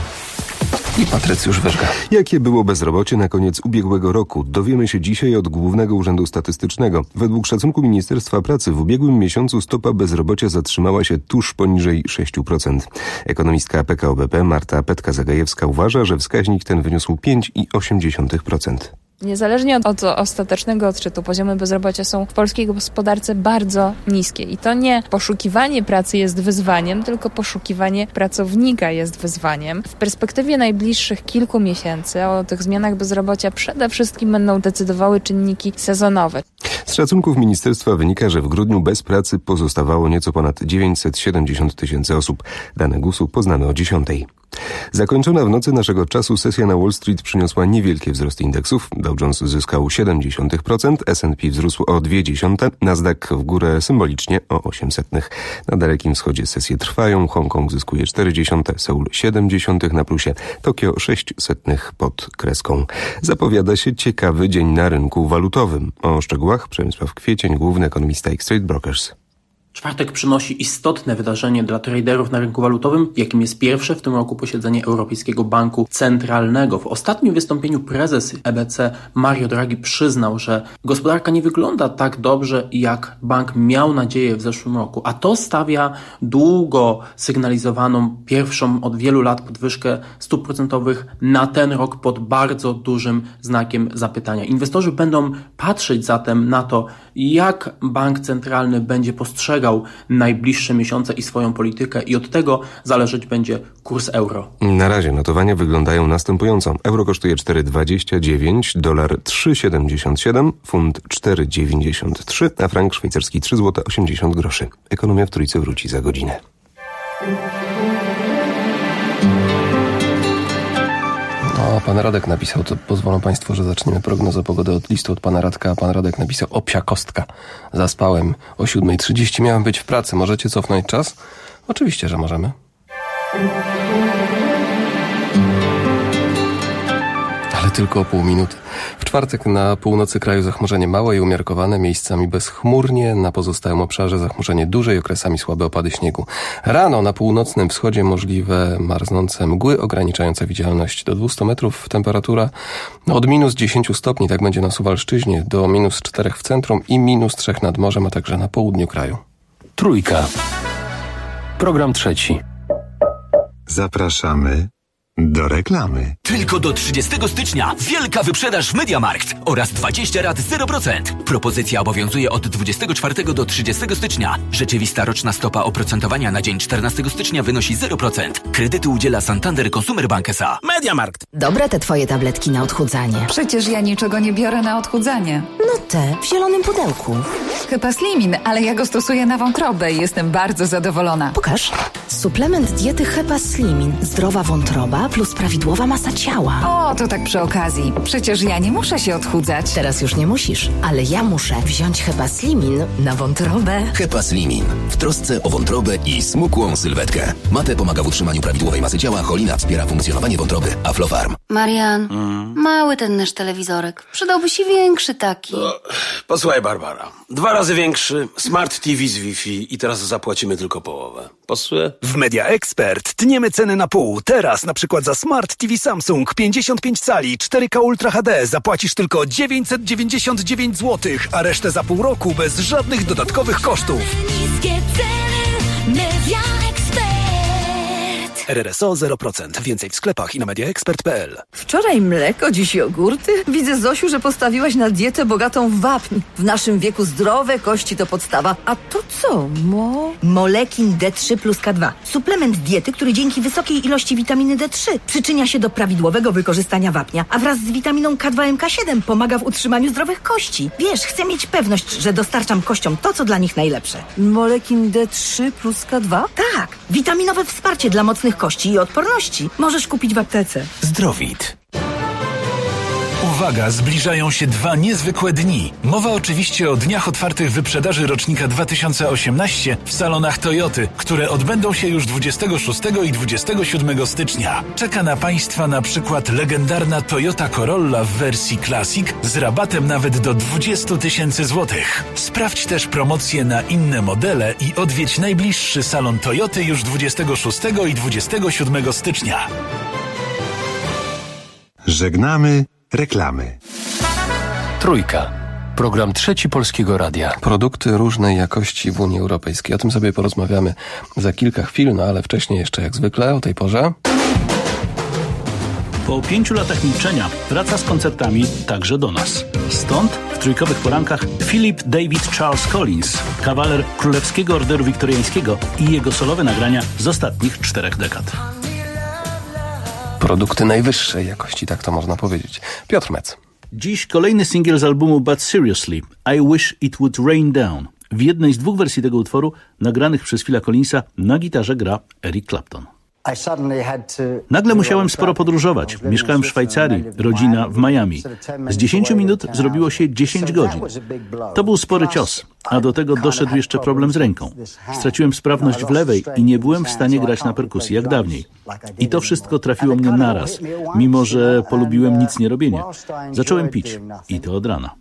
I Patrycjusz Wyżga. Jakie było bezrobocie na koniec ubiegłego roku? Dowiemy się dzisiaj od Głównego Urzędu Statystycznego. Według szacunku Ministerstwa Pracy w ubiegłym miesiącu stopa bezrobocia zatrzymała się tuż poniżej sześć procent. Ekonomistka P K O B P Marta Petka-Zagajewska uważa, że wskaźnik ten wyniósł pięć i osiem dziesiątych procent. Niezależnie od, od ostatecznego odczytu, poziomy bezrobocia są w polskiej gospodarce bardzo niskie. I to nie poszukiwanie pracy jest wyzwaniem, tylko poszukiwanie pracownika jest wyzwaniem. W perspektywie najbliższych kilku miesięcy o tych zmianach bezrobocia przede wszystkim będą decydowały czynniki sezonowe. Z szacunków ministerstwa wynika, że w grudniu bez pracy pozostawało nieco ponad dziewięćset siedemdziesiąt tysięcy osób. Dane gusu poznamy o dziesiątej. Zakończona w nocy naszego czasu sesja na Wall Street przyniosła niewielkie wzrosty indeksów. Dow Jones zyskał siedem dziesiątych procent, S and P wzrósł o dwie dziesiąte, Nasdaq w górę symbolicznie o osiem setnych. Na Dalekim Wschodzie sesje trwają, Hongkong zyskuje cztery dziesiąte, Seul siedem dziesiątych na plusie, Tokio sześć setnych pod kreską. Zapowiada się ciekawy dzień na rynku walutowym. O szczegółach Przemysław Kwiecień, główny ekonomista X Trade Brokers. Czwartek przynosi istotne wydarzenie dla traderów na rynku walutowym, jakim jest pierwsze w tym roku posiedzenie Europejskiego Banku Centralnego. W ostatnim wystąpieniu prezes E B C Mario Draghi przyznał, że gospodarka nie wygląda tak dobrze, jak bank miał nadzieję w zeszłym roku, a to stawia długo sygnalizowaną pierwszą od wielu lat podwyżkę stóp procentowych na ten rok pod bardzo dużym znakiem zapytania. Inwestorzy będą patrzeć zatem na to, jak bank centralny będzie postrzegał najbliższe miesiące i swoją politykę i od tego zależeć będzie kurs euro. Na razie notowania wyglądają następująco. Euro kosztuje cztery dwadzieścia dziewięć, dolar trzy siedemdziesiąt siedem, funt cztery dziewięćdziesiąt trzy, a frank szwajcarski trzy złote osiemdziesiąt groszy. Ekonomia w Trójce wróci za godzinę. No, pan Radek napisał, to pozwolą państwo, że zaczniemy prognozę pogody od listu od pana Radka, a pan Radek napisał: o psia kostka. Zaspałem o siódma trzydzieści, miałem być w pracy. Możecie cofnąć czas? Oczywiście, że możemy. Ale tylko o pół minuty. W czwartek na północy kraju zachmurzenie małe i umiarkowane, miejscami bezchmurnie, na pozostałym obszarze zachmurzenie duże i okresami słabe opady śniegu. Rano na północnym wschodzie możliwe marznące mgły ograniczające widzialność do dwieście metrów. Temperatura od minus dziesięć stopni, tak będzie na Suwalszczyźnie, do minus cztery w centrum i minus trzy nad morzem, a także na południu kraju. Trójka. Program trzeci. Zapraszamy do reklamy. Tylko do trzydziestego stycznia wielka wyprzedaż w MediaMarkt oraz dwadzieścia rat zero procent. Propozycja obowiązuje od dwudziestego czwartego do trzydziestego stycznia. Rzeczywista roczna stopa oprocentowania na dzień czternastego stycznia wynosi zero procent. Kredyty udziela Santander Consumer Bank S A. MediaMarkt. Dobre te twoje tabletki na odchudzanie. Przecież ja niczego nie biorę na odchudzanie. No te, w zielonym pudełku. Chyba Slimin, ale ja go stosuję na wątrobę i jestem bardzo zadowolona. Pokaż. Suplement diety Hepa Slimin. Zdrowa wątroba plus prawidłowa masa ciała. O, to tak przy okazji. Przecież ja nie muszę się odchudzać. Teraz już nie musisz, ale ja muszę wziąć Hepa Slimin na wątrobę. Hepa Slimin. W trosce o wątrobę i smukłą sylwetkę. Mate pomaga w utrzymaniu prawidłowej masy ciała, Cholina wspiera funkcjonowanie wątroby. Aflofarm. Marian, mm. mały ten nasz telewizorek. Przydałby się większy taki. No, posłuchaj, Barbara. Dwa razy większy, Smart T V z Wi-Fi i teraz zapłacimy tylko połowę. Pasuje? W Media Expert tniemy ceny na pół. Teraz na przykład za Smart T V Samsung pięćdziesiąt pięć cali cztery K Ultra H D zapłacisz tylko dziewięćset dziewięćdziesiąt dziewięć złotych, a resztę za pół roku bez żadnych dodatkowych kosztów. Niskie ceny, Media Expert. R R S O zero procent. Więcej w sklepach i na media expert kropka p l. Wczoraj mleko, dziś jogurty. Widzę, Zosiu, że postawiłaś na dietę bogatą w wapń. W naszym wieku zdrowe kości to podstawa. A to co, mo? Molekin D trzy plus K dwa. Suplement diety, który dzięki wysokiej ilości witaminy D trzy przyczynia się do prawidłowego wykorzystania wapnia, a wraz z witaminą K dwa M K siedem pomaga w utrzymaniu zdrowych kości. Wiesz, chcę mieć pewność, że dostarczam kościom to, co dla nich najlepsze. Molekin D trzy plus K dwa? Tak. Witaminowe wsparcie dla mocnych kości i odporności. Możesz kupić w aptece. Zdrowit. Uwaga, zbliżają się dwa niezwykłe dni. Mowa oczywiście o dniach otwartych wyprzedaży rocznika dwa tysiące osiemnaście w salonach Toyoty, które odbędą się już dwudziestego szóstego i dwudziestego siódmego stycznia. Czeka na Państwa na przykład legendarna Toyota Corolla w wersji Classic z rabatem nawet do dwadzieścia tysięcy złotych. Sprawdź też promocje na inne modele i odwiedź najbliższy salon Toyoty już dwudziestego szóstego i dwudziestego siódmego stycznia. Żegnamy reklamy. Trójka. Program Trzeci Polskiego Radia. Produkty różnej jakości w Unii Europejskiej. O tym sobie porozmawiamy za kilka chwil, no ale wcześniej jeszcze jak zwykle o tej porze. Po pięciu latach milczenia wraca z koncertami także do nas. Stąd w trójkowych porankach Philip David Charles Collins, kawaler Królewskiego Orderu Wiktoriańskiego i jego solowe nagrania z ostatnich czterech dekad. Produkty najwyższej jakości, tak to można powiedzieć. Piotr Mec. Dziś kolejny singiel z albumu But Seriously, I Wish It Would Rain Down. W jednej z dwóch wersji tego utworu, nagranych przez Phila Collinsa, na gitarze gra Eric Clapton. Nagle musiałem sporo podróżować. Mieszkałem w Szwajcarii, rodzina w Miami. Z dziesięciu minut zrobiło się dziesięć godzin. To był spory cios, a do tego doszedł jeszcze problem z ręką. Straciłem sprawność w lewej i nie byłem w stanie grać na perkusji jak dawniej. I to wszystko trafiło mnie naraz, mimo że polubiłem nic nie robienie. Zacząłem pić i to od rana.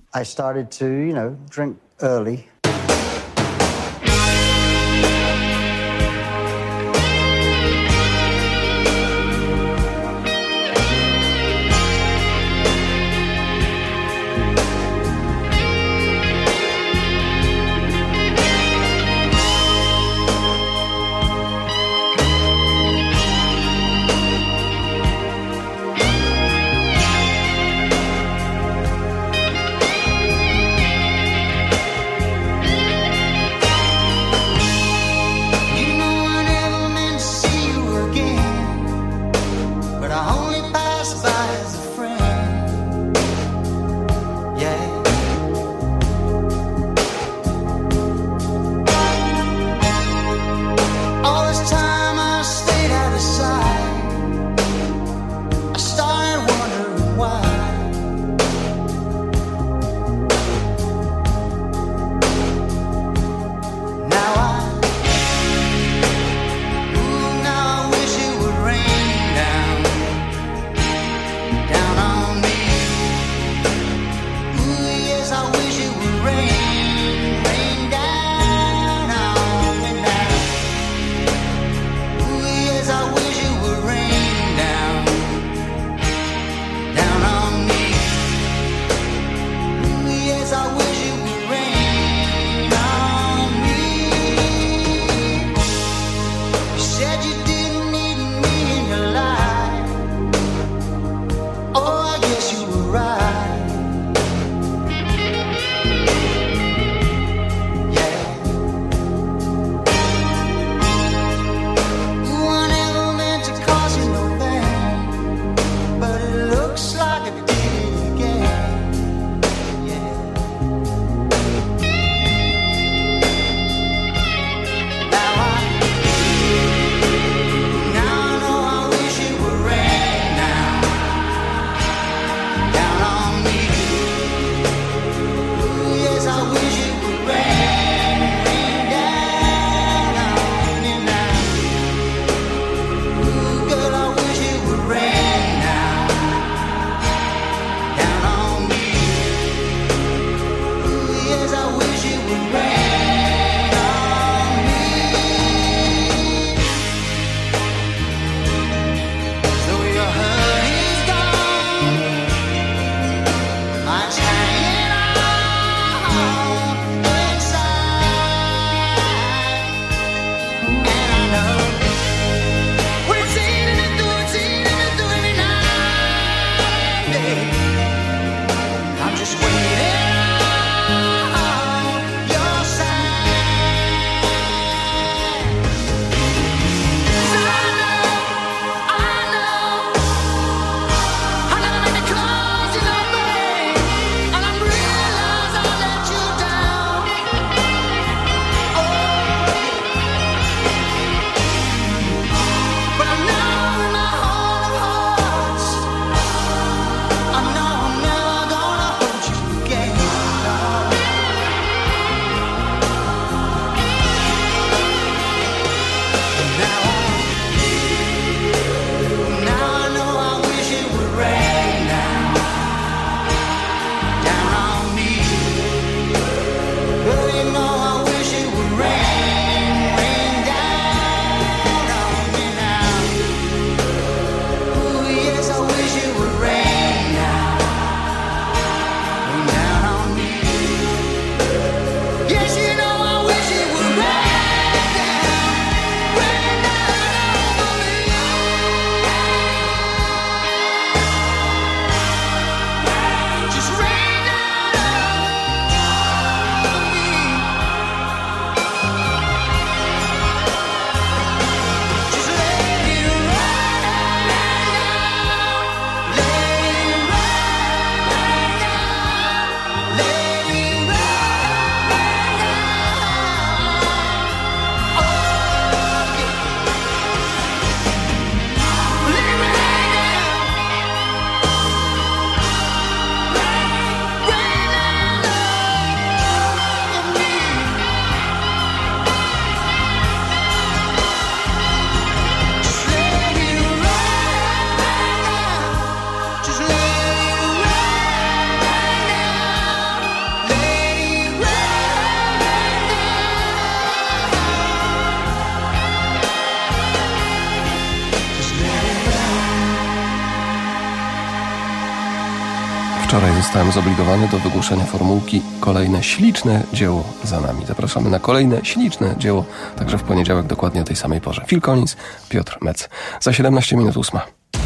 Wczoraj zostałem zobligowany do wygłoszenia formułki Kolejne śliczne dzieło za nami. Zapraszamy na kolejne śliczne dzieło, także w poniedziałek dokładnie o tej samej porze. Phil Collins, Piotr Metz. Za siedemnaście minut ósma.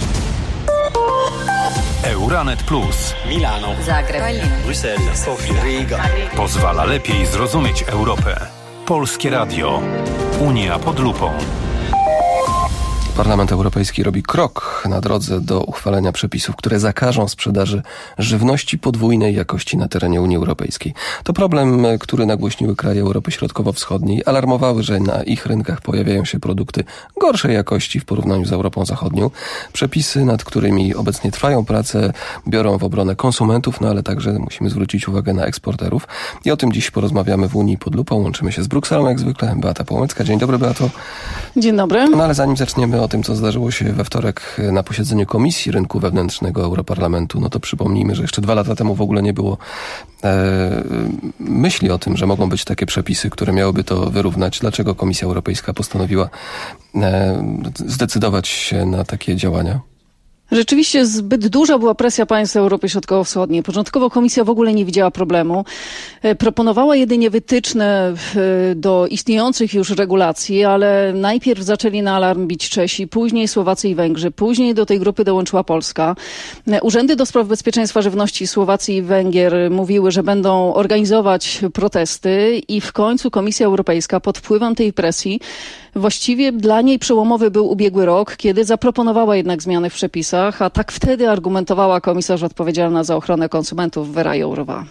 Euranet Plus. Milano. Zagreb. Bruksela. Sofia. Riga. Pozwala lepiej zrozumieć Europę. Polskie Radio. Unia pod lupą. Parlament Europejski robi krok na drodze do uchwalenia przepisów, które zakażą sprzedaży żywności podwójnej jakości na terenie Unii Europejskiej. To problem, który nagłośniły kraje Europy Środkowo-Wschodniej. Alarmowały, że na ich rynkach pojawiają się produkty gorszej jakości w porównaniu z Europą Zachodnią. Przepisy, nad którymi obecnie trwają prace, biorą w obronę konsumentów, no ale także musimy zwrócić uwagę na eksporterów. I o tym dziś porozmawiamy w Unii pod lupą. Łączymy się z Brukselą jak zwykle. Beata Połęcka. Dzień dobry, Beato. Dzień dobry. No ale zanim zaczniemy o tym, co zdarzyło się we wtorek na posiedzeniu Komisji Rynku Wewnętrznego Europarlamentu, no to przypomnijmy, że jeszcze dwa lata temu w ogóle nie było e, myśli o tym, że mogą być takie przepisy, które miałyby to wyrównać. Dlaczego Komisja Europejska postanowiła e, zdecydować się na takie działania? Rzeczywiście zbyt duża była presja państw Europy Środkowo-Wschodniej. Początkowo Komisja w ogóle nie widziała problemu. Proponowała jedynie wytyczne do istniejących już regulacji, ale najpierw zaczęli na alarm bić Czesi, później Słowacy i Węgrzy, później do tej grupy dołączyła Polska. Urzędy do spraw bezpieczeństwa żywności Słowacji i Węgier mówiły, że będą organizować protesty i w końcu Komisja Europejska pod wpływem tej presji, właściwie dla niej przełomowy był ubiegły rok, kiedy zaproponowała jednak zmiany w przepisach, a tak wtedy argumentowała komisarz odpowiedzialna za ochronę konsumentów Vera Jourová.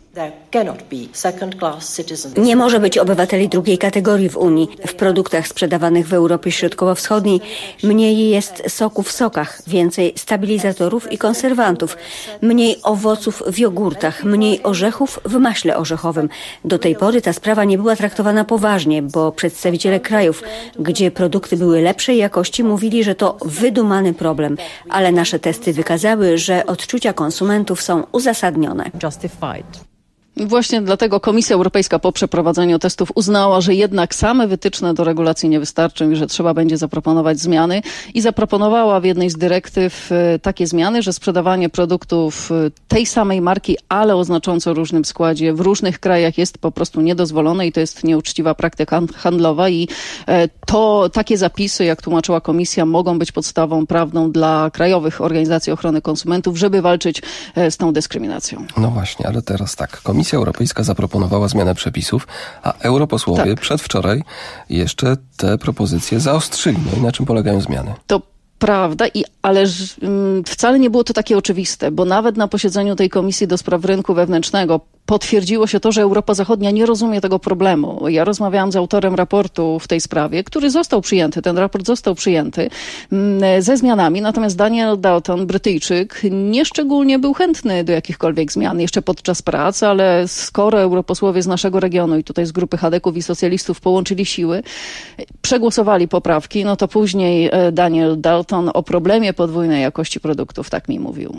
Nie może być obywateli drugiej kategorii w Unii. W produktach sprzedawanych w Europie Środkowo-Wschodniej mniej jest soku w sokach, więcej stabilizatorów i konserwantów, mniej owoców w jogurtach, mniej orzechów w maśle orzechowym. Do tej pory ta sprawa nie była traktowana poważnie, bo przedstawiciele krajów, gdzie produkty były lepszej jakości, mówili, że to wydumany problem, ale nasze testy wykazały, że odczucia konsumentów są uzasadnione. Właśnie dlatego Komisja Europejska po przeprowadzeniu testów uznała, że jednak same wytyczne do regulacji nie wystarczą i że trzeba będzie zaproponować zmiany i zaproponowała w jednej z dyrektyw takie zmiany, że sprzedawanie produktów tej samej marki, ale o znacząco różnym składzie w różnych krajach jest po prostu niedozwolone i to jest nieuczciwa praktyka handlowa i to takie zapisy, jak tłumaczyła Komisja, mogą być podstawą prawną dla krajowych organizacji ochrony konsumentów, żeby walczyć z tą dyskryminacją. No właśnie, ale teraz tak. Komisja Europejska zaproponowała zmianę przepisów, a europosłowie tak. przedwczoraj jeszcze te propozycje zaostrzyli. No i na czym polegają zmiany? To prawda, i, ale um, wcale nie było to takie oczywiste, bo nawet na posiedzeniu tej Komisji do Spraw Rynku Wewnętrznego potwierdziło się to, że Europa Zachodnia nie rozumie tego problemu. Ja rozmawiałam z autorem raportu w tej sprawie, który został przyjęty, ten raport został przyjęty mm, ze zmianami, natomiast Daniel Dalton, Brytyjczyk, nieszczególnie był chętny do jakichkolwiek zmian jeszcze podczas prac, ale skoro europosłowie z naszego regionu i tutaj z grupy chadeków i socjalistów połączyli siły, przegłosowali poprawki, no to później Daniel Dalton o problemie podwójnej jakości produktów tak mi mówił.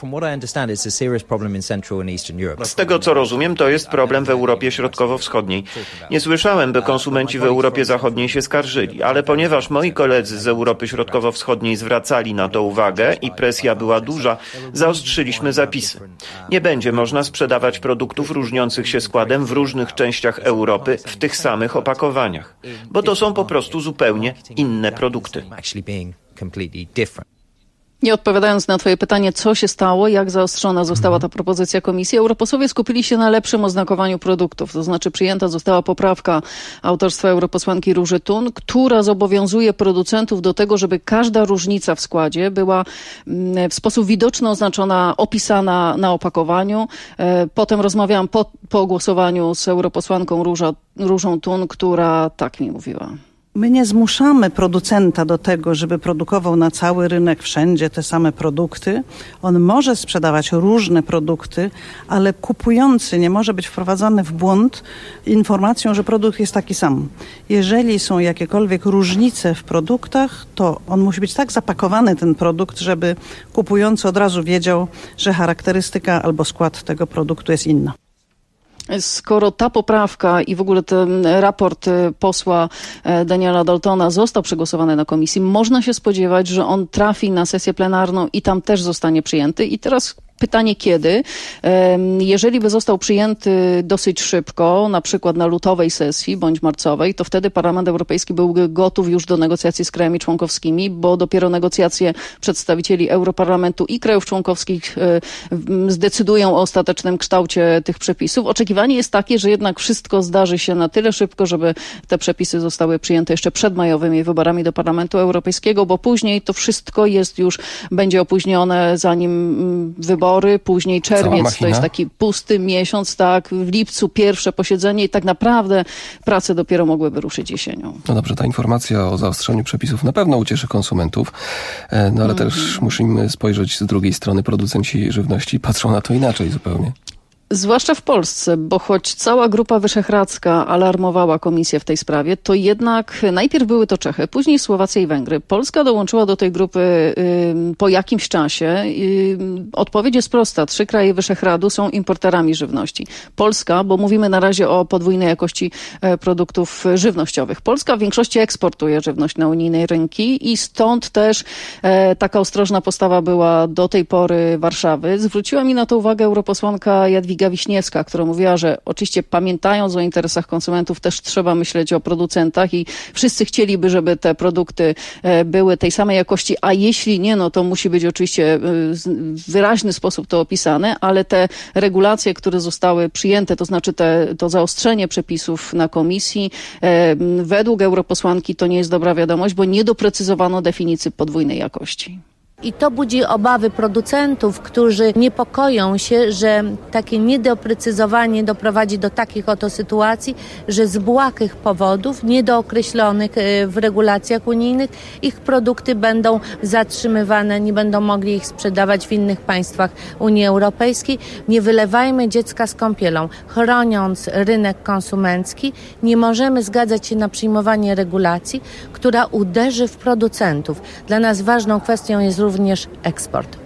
Z tego, co rozumiem, to jest problem w Europie Środkowo-Wschodniej. Nie słyszałem, by konsumenci w Europie Zachodniej się skarżyli, ale ponieważ moi koledzy z Europy Środkowo-Wschodniej zwracali na to uwagę i presja była duża, zaostrzyliśmy zapisy. Nie będzie można sprzedawać produktów różniących się składem w różnych częściach Europy w tych samych opakowaniach, bo to są po prostu zupełnie inne produkty. Nie odpowiadając na twoje pytanie, co się stało, jak zaostrzona została ta propozycja komisji, europosłowie skupili się na lepszym oznakowaniu produktów. To znaczy przyjęta została poprawka autorstwa europosłanki Róży Thun, która zobowiązuje producentów do tego, żeby każda różnica w składzie była w sposób widoczny oznaczona, opisana na opakowaniu. Potem rozmawiałam po, po głosowaniu z europosłanką Róża, Różą Thun, która tak mi mówiła. My nie zmuszamy producenta do tego, żeby produkował na cały rynek wszędzie te same produkty. On może sprzedawać różne produkty, ale kupujący nie może być wprowadzony w błąd informacją, że produkt jest taki sam. Jeżeli są jakiekolwiek różnice w produktach, to on musi być tak zapakowany, ten produkt, żeby kupujący od razu wiedział, że charakterystyka albo skład tego produktu jest inna. Skoro ta poprawka i w ogóle ten raport posła Daniela Daltona został przegłosowany na komisji, można się spodziewać, że on trafi na sesję plenarną i tam też zostanie przyjęty. I teraz Pytanie kiedy? Jeżeli by został przyjęty dosyć szybko, na przykład na lutowej sesji bądź marcowej, to wtedy Parlament Europejski byłby gotów już do negocjacji z krajami członkowskimi, bo dopiero negocjacje przedstawicieli Europarlamentu i krajów członkowskich zdecydują o ostatecznym kształcie tych przepisów. Oczekiwanie jest takie, że jednak wszystko zdarzy się na tyle szybko, żeby te przepisy zostały przyjęte jeszcze przed majowymi wyborami do Parlamentu Europejskiego, bo później to wszystko jest już, będzie opóźnione, zanim wybory później czerwiec, to jest taki pusty miesiąc, tak, w lipcu pierwsze posiedzenie i tak naprawdę prace dopiero mogłyby ruszyć jesienią. No dobrze, ta informacja o zaostrzeniu przepisów na pewno ucieszy konsumentów, no ale mm. też musimy spojrzeć z drugiej strony. Producenci żywności patrzą na to inaczej zupełnie. Zwłaszcza w Polsce, bo choć cała Grupa Wyszehradzka alarmowała Komisję w tej sprawie, to jednak najpierw były to Czechy, później Słowacja i Węgry. Polska dołączyła do tej grupy y, po jakimś czasie. Y, odpowiedź jest prosta. Trzy kraje Wyszehradu są importerami żywności. Polska, bo mówimy na razie o podwójnej jakości e, produktów żywnościowych. Polska w większości eksportuje żywność na unijne rynki i stąd też e, taka ostrożna postawa była do tej pory Warszawy. Zwróciła mi na to uwagę europosłanka Jadwiga Wiśniewska, która mówiła, że oczywiście pamiętając o interesach konsumentów też trzeba myśleć o producentach i wszyscy chcieliby, żeby te produkty były tej samej jakości, a jeśli nie, no to musi być oczywiście w wyraźny sposób to opisane, ale te regulacje, które zostały przyjęte, to znaczy te, to zaostrzenie przepisów na komisji, według europosłanki to nie jest dobra wiadomość, bo nie doprecyzowano definicji podwójnej jakości. I to budzi obawy producentów, którzy niepokoją się, że takie niedoprecyzowanie doprowadzi do takich oto sytuacji, że z błahych powodów, niedookreślonych w regulacjach unijnych, ich produkty będą zatrzymywane, nie będą mogli ich sprzedawać w innych państwach Unii Europejskiej. Nie wylewajmy dziecka z kąpielą. Chroniąc rynek konsumencki, nie możemy zgadzać się na przyjmowanie regulacji, która uderzy w producentów. Dla nas ważną kwestią jest również eksport.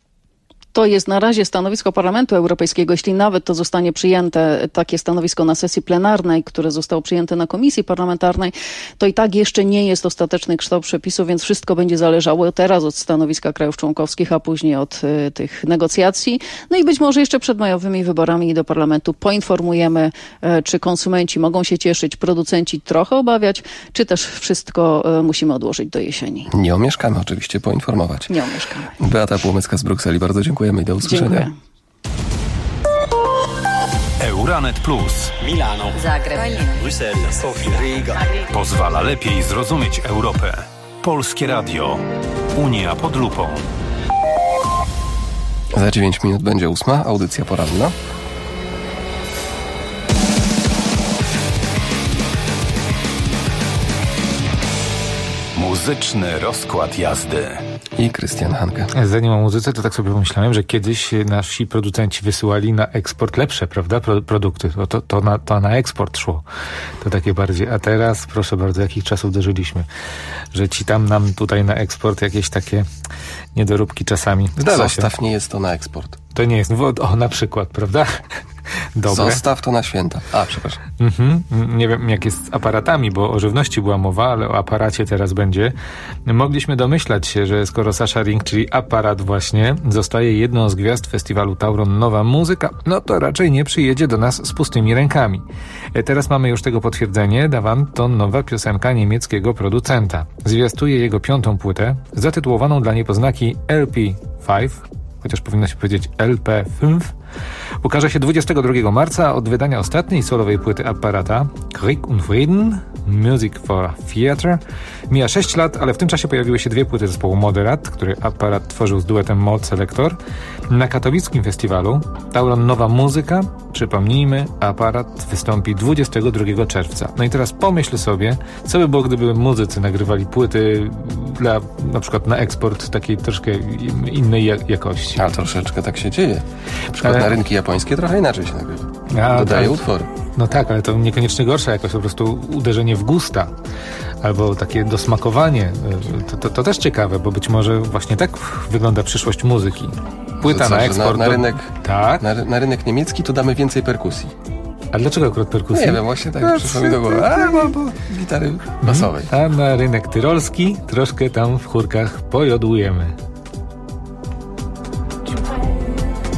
To jest na razie stanowisko Parlamentu Europejskiego. Jeśli nawet to zostanie przyjęte, takie stanowisko na sesji plenarnej, które zostało przyjęte na komisji parlamentarnej, to i tak jeszcze nie jest ostateczny kształt przepisu, więc wszystko będzie zależało teraz od stanowiska krajów członkowskich, a później od y, tych negocjacji. No i być może jeszcze przed majowymi wyborami do Parlamentu poinformujemy, y, czy konsumenci mogą się cieszyć, producenci trochę obawiać, czy też wszystko y, musimy odłożyć do jesieni. Nie omieszkamy oczywiście poinformować. Nie omieszkamy. Beata Płomecka z Brukseli, bardzo dziękuję. I do usłyszenia. Dziękuję. Euranet Plus. Milano. Zagreb. Bruksela. Sofia. Riga. Pozwala lepiej zrozumieć Europę. Polskie Radio. Unia pod lupą. Za dziewięć minut będzie ósma, audycja poranna. Muzyczny rozkład jazdy. I Krystian Hanke. Zanim o muzyce, to tak sobie pomyślałem, że kiedyś nasi producenci wysyłali na eksport lepsze, prawda, Pro, produkty. To, to, to, na, to na eksport szło. To takie bardziej. A teraz, proszę bardzo, jakich czasów dożyliśmy, że ci tam nam tutaj na eksport jakieś takie niedoróbki czasami. Zdarza się. Zostaw, nie jest to na eksport. To nie jest, o, na przykład, prawda? Dobre. Zostaw to na święta. A, przepraszam. Mhm. Nie wiem, jak jest z aparatami, bo o żywności była mowa, ale o aparacie teraz będzie. Mogliśmy domyślać się, że skoro Sasha Ring, czyli aparat właśnie, zostaje jedną z gwiazd festiwalu Tauron Nowa Muzyka, no to raczej nie przyjedzie do nas z pustymi rękami. Teraz mamy już tego potwierdzenie. Dawan to nowa piosenka niemieckiego producenta. Zwiastuje jego piątą płytę, zatytułowaną dla niepoznaki L P pięć, chociaż powinno się powiedzieć L P pięć. Ukaże się dwudziestego drugiego marca od wydania ostatniej solowej płyty aparata Krieg und Frieden, Music for Theatre. Mija sześć lat, ale w tym czasie pojawiły się dwie płyty zespołu Moderat, który aparat tworzył z duetem Mode Selector. Na katowickim festiwalu Tauron Nowa Muzyka, przypomnijmy, aparat wystąpi dwudziestego drugiego czerwca. No i teraz pomyśl sobie, co by było, gdyby muzycy nagrywali płyty dla, na przykład na eksport takiej troszkę innej jakości. A troszeczkę tak się dzieje. Na przykład na rynki japońskie trochę inaczej się nagrywa. A, dodaje tak, utwory. No tak, ale to niekoniecznie gorsza jakość, po prostu uderzenie w gusta. Albo takie dosmakowanie. To, to, to też ciekawe, bo być może właśnie tak wygląda przyszłość muzyki. Płyta co, na eksport. Na, na, rynek, tak? na, na rynek niemiecki to damy więcej perkusji. A dlaczego akurat perkusji? Nie wiem, właśnie tak no, przyszło mi do głowy. Albo, albo gitary basowej. A na rynek tyrolski troszkę tam w chórkach pojodłujemy.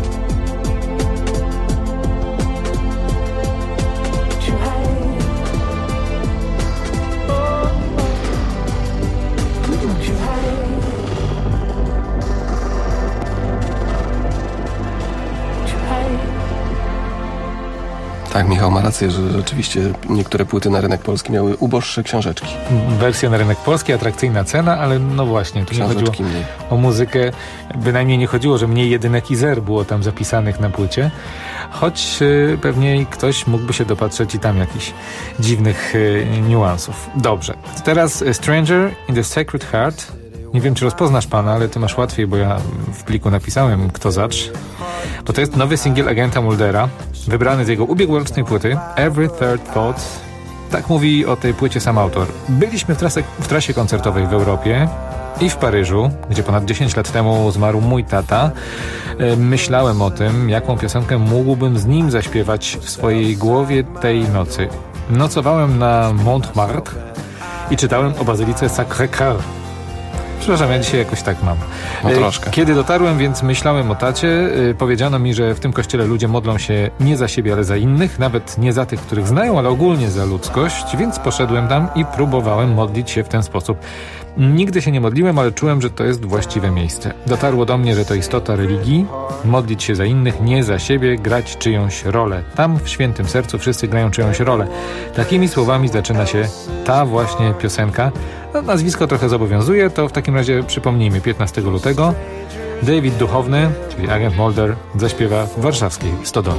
Tak, Michał ma rację, że rzeczywiście niektóre płyty na rynek polski miały uboższe książeczki. Wersja na rynek polski, atrakcyjna cena, ale no właśnie, tu nie chodziło mniej. o muzykę. Bynajmniej nie chodziło, że mniej jedynek i zer było tam zapisanych na płycie. Choć y, pewnie ktoś mógłby się dopatrzeć i tam jakichś dziwnych y, niuansów. Dobrze. Teraz Stranger in the Sacred Heart. Nie wiem, czy rozpoznasz pana, ale ty masz łatwiej, bo ja w pliku napisałem kto zacz. Bo to jest nowy singiel agenta Muldera, wybrany z jego ubiegłorocznej płyty Every Third Thought. Tak mówi o tej płycie sam autor. Byliśmy w, trasę, w trasie koncertowej w Europie i w Paryżu, gdzie ponad dziesięć lat temu zmarł mój tata. Myślałem o tym, jaką piosenkę mógłbym z nim zaśpiewać w swojej głowie tej nocy. Nocowałem na Montmartre i czytałem o bazylice Sacré-Cœur. Przepraszam, ja dzisiaj jakoś tak mam. No troszkę. Kiedy dotarłem, więc myślałem o tacie. Powiedziano mi, że w tym kościele ludzie modlą się nie za siebie, ale za innych. Nawet nie za tych, których znają, ale ogólnie za ludzkość. Więc poszedłem tam i próbowałem modlić się w ten sposób. Nigdy się nie modliłem, ale czułem, że to jest właściwe miejsce. Dotarło do mnie, że to istota religii. Modlić się za innych, nie za siebie, grać czyjąś rolę. Tam w Świętym Sercu wszyscy grają czyjąś rolę. Takimi słowami zaczyna się ta właśnie piosenka. No, nazwisko trochę zobowiązuje, to w takim razie przypomnijmy, piętnastego lutego David Duchowny, czyli agent Mulder, zaśpiewa w warszawskiej Stodole.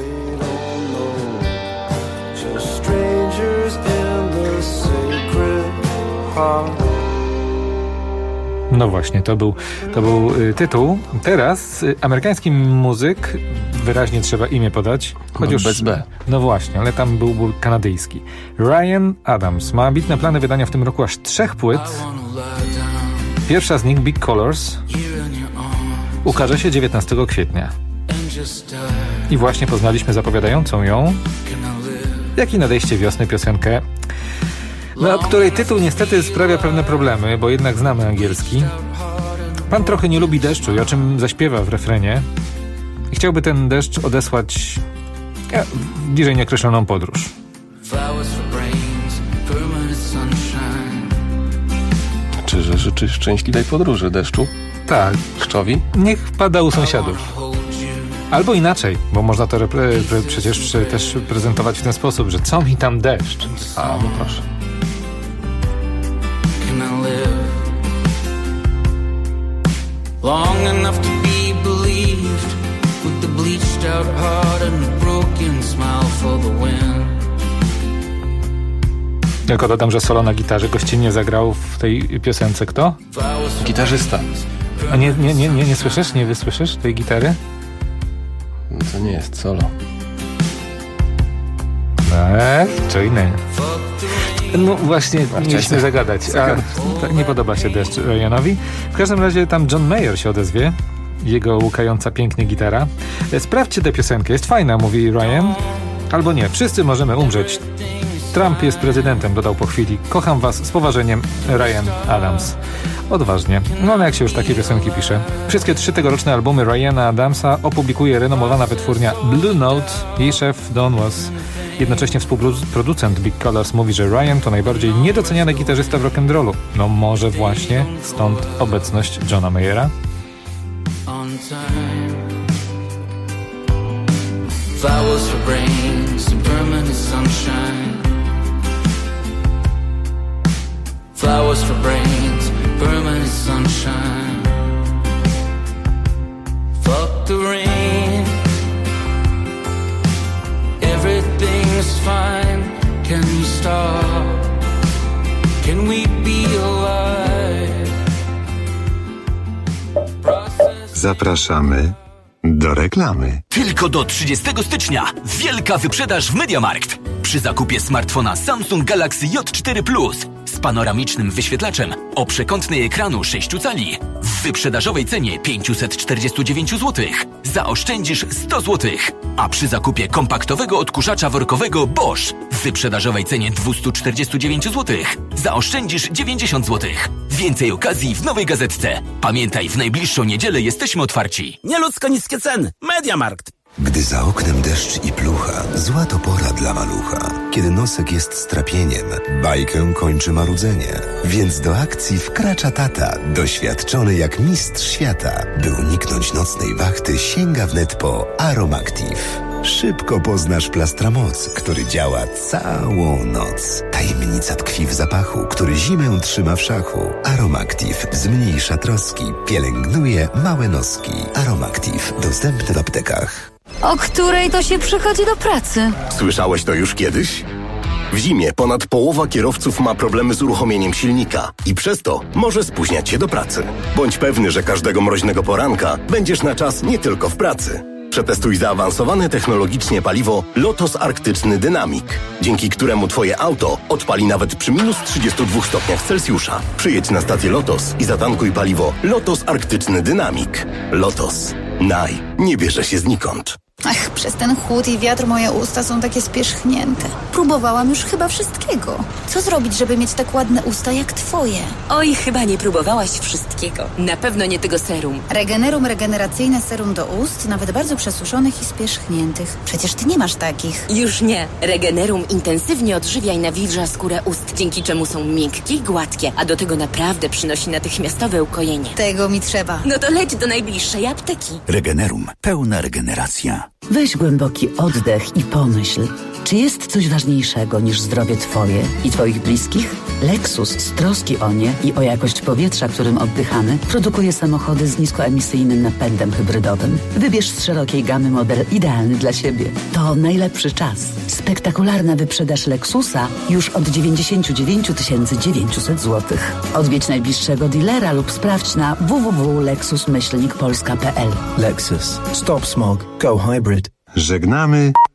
No właśnie, to był, to był y, tytuł. Teraz y, amerykański muzyk, wyraźnie trzeba imię podać. Choć już, bez B. No właśnie, ale tam był, był kanadyjski. Ryan Adams ma ambitne plany wydania w tym roku aż trzech płyt. Pierwsza z nich, Big Colors, ukaże się dziewiętnastego kwietnia. I właśnie poznaliśmy zapowiadającą ją, jak i nadejście wiosny piosenkę, no, której tytuł niestety sprawia pewne problemy, bo jednak znamy angielski. Pan trochę nie lubi deszczu i o czym zaśpiewa w refrenie. I chciałby ten deszcz odesłać ja, w bliżej nieokreśloną podróż. Czy że życzysz szczęśliwej podróży deszczu? Tak. Deszczowi? Niech pada u sąsiadów. Albo inaczej, bo można to repre- pre- przecież też prezentować w ten sposób, że co mi tam deszcz? A, no proszę. Long enough to be believed, with the bleached out heart and a broken smile for the wind. Tylko dodam, że solo na gitarze gościnnie zagrał w tej piosence kto? Gitarzysta. A nie, nie, nie, nie, nie słyszysz? Nie wysłyszysz tej gitary? No to nie jest solo. Tak, czy inny? No właśnie, mieliśmy zagadać. A, tak nie podoba się deszcz Ryanowi. W każdym razie tam John Mayer się odezwie. Jego łukająca pięknie gitara. Sprawdźcie tę piosenkę, jest fajna, mówi Ryan. Albo nie, wszyscy możemy umrzeć. Trump jest prezydentem, dodał po chwili. Kocham was, z poważeniem, Ryan Adams. Odważnie. No ale jak się już takie piosenki pisze. Wszystkie trzy tegoroczne albumy Ryana Adamsa opublikuje renomowana wytwórnia Blue Note. Jej szef Don Was, jednocześnie współproducent Big Colors, mówi, że Ryan to najbardziej niedoceniany gitarzysta w rock'n'rollu. No może właśnie stąd obecność Johna Mayera? Flowers for brains and permanent sunshine. Flowers for brains, permanent sunshine. Fuck the rain. Everything's fine. Can we stop? Can we be alive? Zapraszamy do reklamy. Tylko do trzydziestego stycznia wielka wyprzedaż w MediaMarkt. Przy zakupie smartfona Samsung Galaxy J cztery Plus z panoramicznym wyświetlaczem o przekątnej ekranu sześć cali w wyprzedażowej cenie pięćset czterdzieści dziewięć złotych zaoszczędzisz sto złotych, a przy zakupie kompaktowego odkurzacza workowego Bosch w wyprzedażowej cenie dwieście czterdzieści dziewięć złotych zaoszczędzisz dziewięćdziesiąt złotych. Więcej okazji w nowej gazetce. Pamiętaj, w najbliższą niedzielę jesteśmy otwarci. Nieludzko niskie ceny. MediaMarkt. Gdy za oknem deszcz i plucha, zła to pora dla malucha. Kiedy nosek jest strapieniem, bajkę kończy marudzenie. Więc do akcji wkracza tata, doświadczony jak mistrz świata. By uniknąć nocnej wachty, sięga wnet po Aromactive. Szybko poznasz Plastramoc, który działa całą noc. Tajemnica tkwi w zapachu, który zimę trzyma w szachu. Aromactive zmniejsza troski, pielęgnuje małe noski. Aromactive dostępny w aptekach. O której to się przychodzi do pracy? Słyszałeś to już kiedyś? W zimie ponad połowa kierowców ma problemy z uruchomieniem silnika i przez to może spóźniać się do pracy. Bądź pewny, że każdego mroźnego poranka będziesz na czas nie tylko w pracy. Przetestuj zaawansowane technologicznie paliwo Lotos Arktyczny Dynamic, dzięki któremu Twoje auto odpali nawet przy minus trzydziestu dwóch stopniach Celsjusza. Przyjedź na stację Lotos i zatankuj paliwo Lotos Arktyczny Dynamic. Lotos. Naj. Nie bierze się znikąd. Ach, przez ten chłód i wiatr moje usta są takie spierzchnięte. Próbowałam już chyba wszystkiego. Co zrobić, żeby mieć tak ładne usta jak twoje? Oj, chyba nie próbowałaś wszystkiego. Na pewno nie tego serum. Regenerum regeneracyjne serum do ust, nawet bardzo przesuszonych i spierzchniętych. Przecież ty nie masz takich. Już nie. Regenerum intensywnie odżywia i nawilża skórę ust, dzięki czemu są miękkie i gładkie, a do tego naprawdę przynosi natychmiastowe ukojenie. Tego mi trzeba. No to leć do najbliższej apteki. Regenerum. Pełna regeneracja. Weź głęboki oddech i pomyśl, czy jest coś ważniejszego niż zdrowie Twoje i Twoich bliskich? Lexus z troski o nie i o jakość powietrza, którym oddychamy, produkuje samochody z niskoemisyjnym napędem hybrydowym. Wybierz z szerokiej gamy model idealny dla siebie. To najlepszy czas. Spektakularna wyprzedaż Lexusa już od dziewięćdziesiąt dziewięć tysięcy dziewięćset złotych. Odwiedź najbliższego dealera lub sprawdź na w w w kropka lexus myślnik polska kropka p l. Lexus. Stop smog. Go hybrid. Żegnamy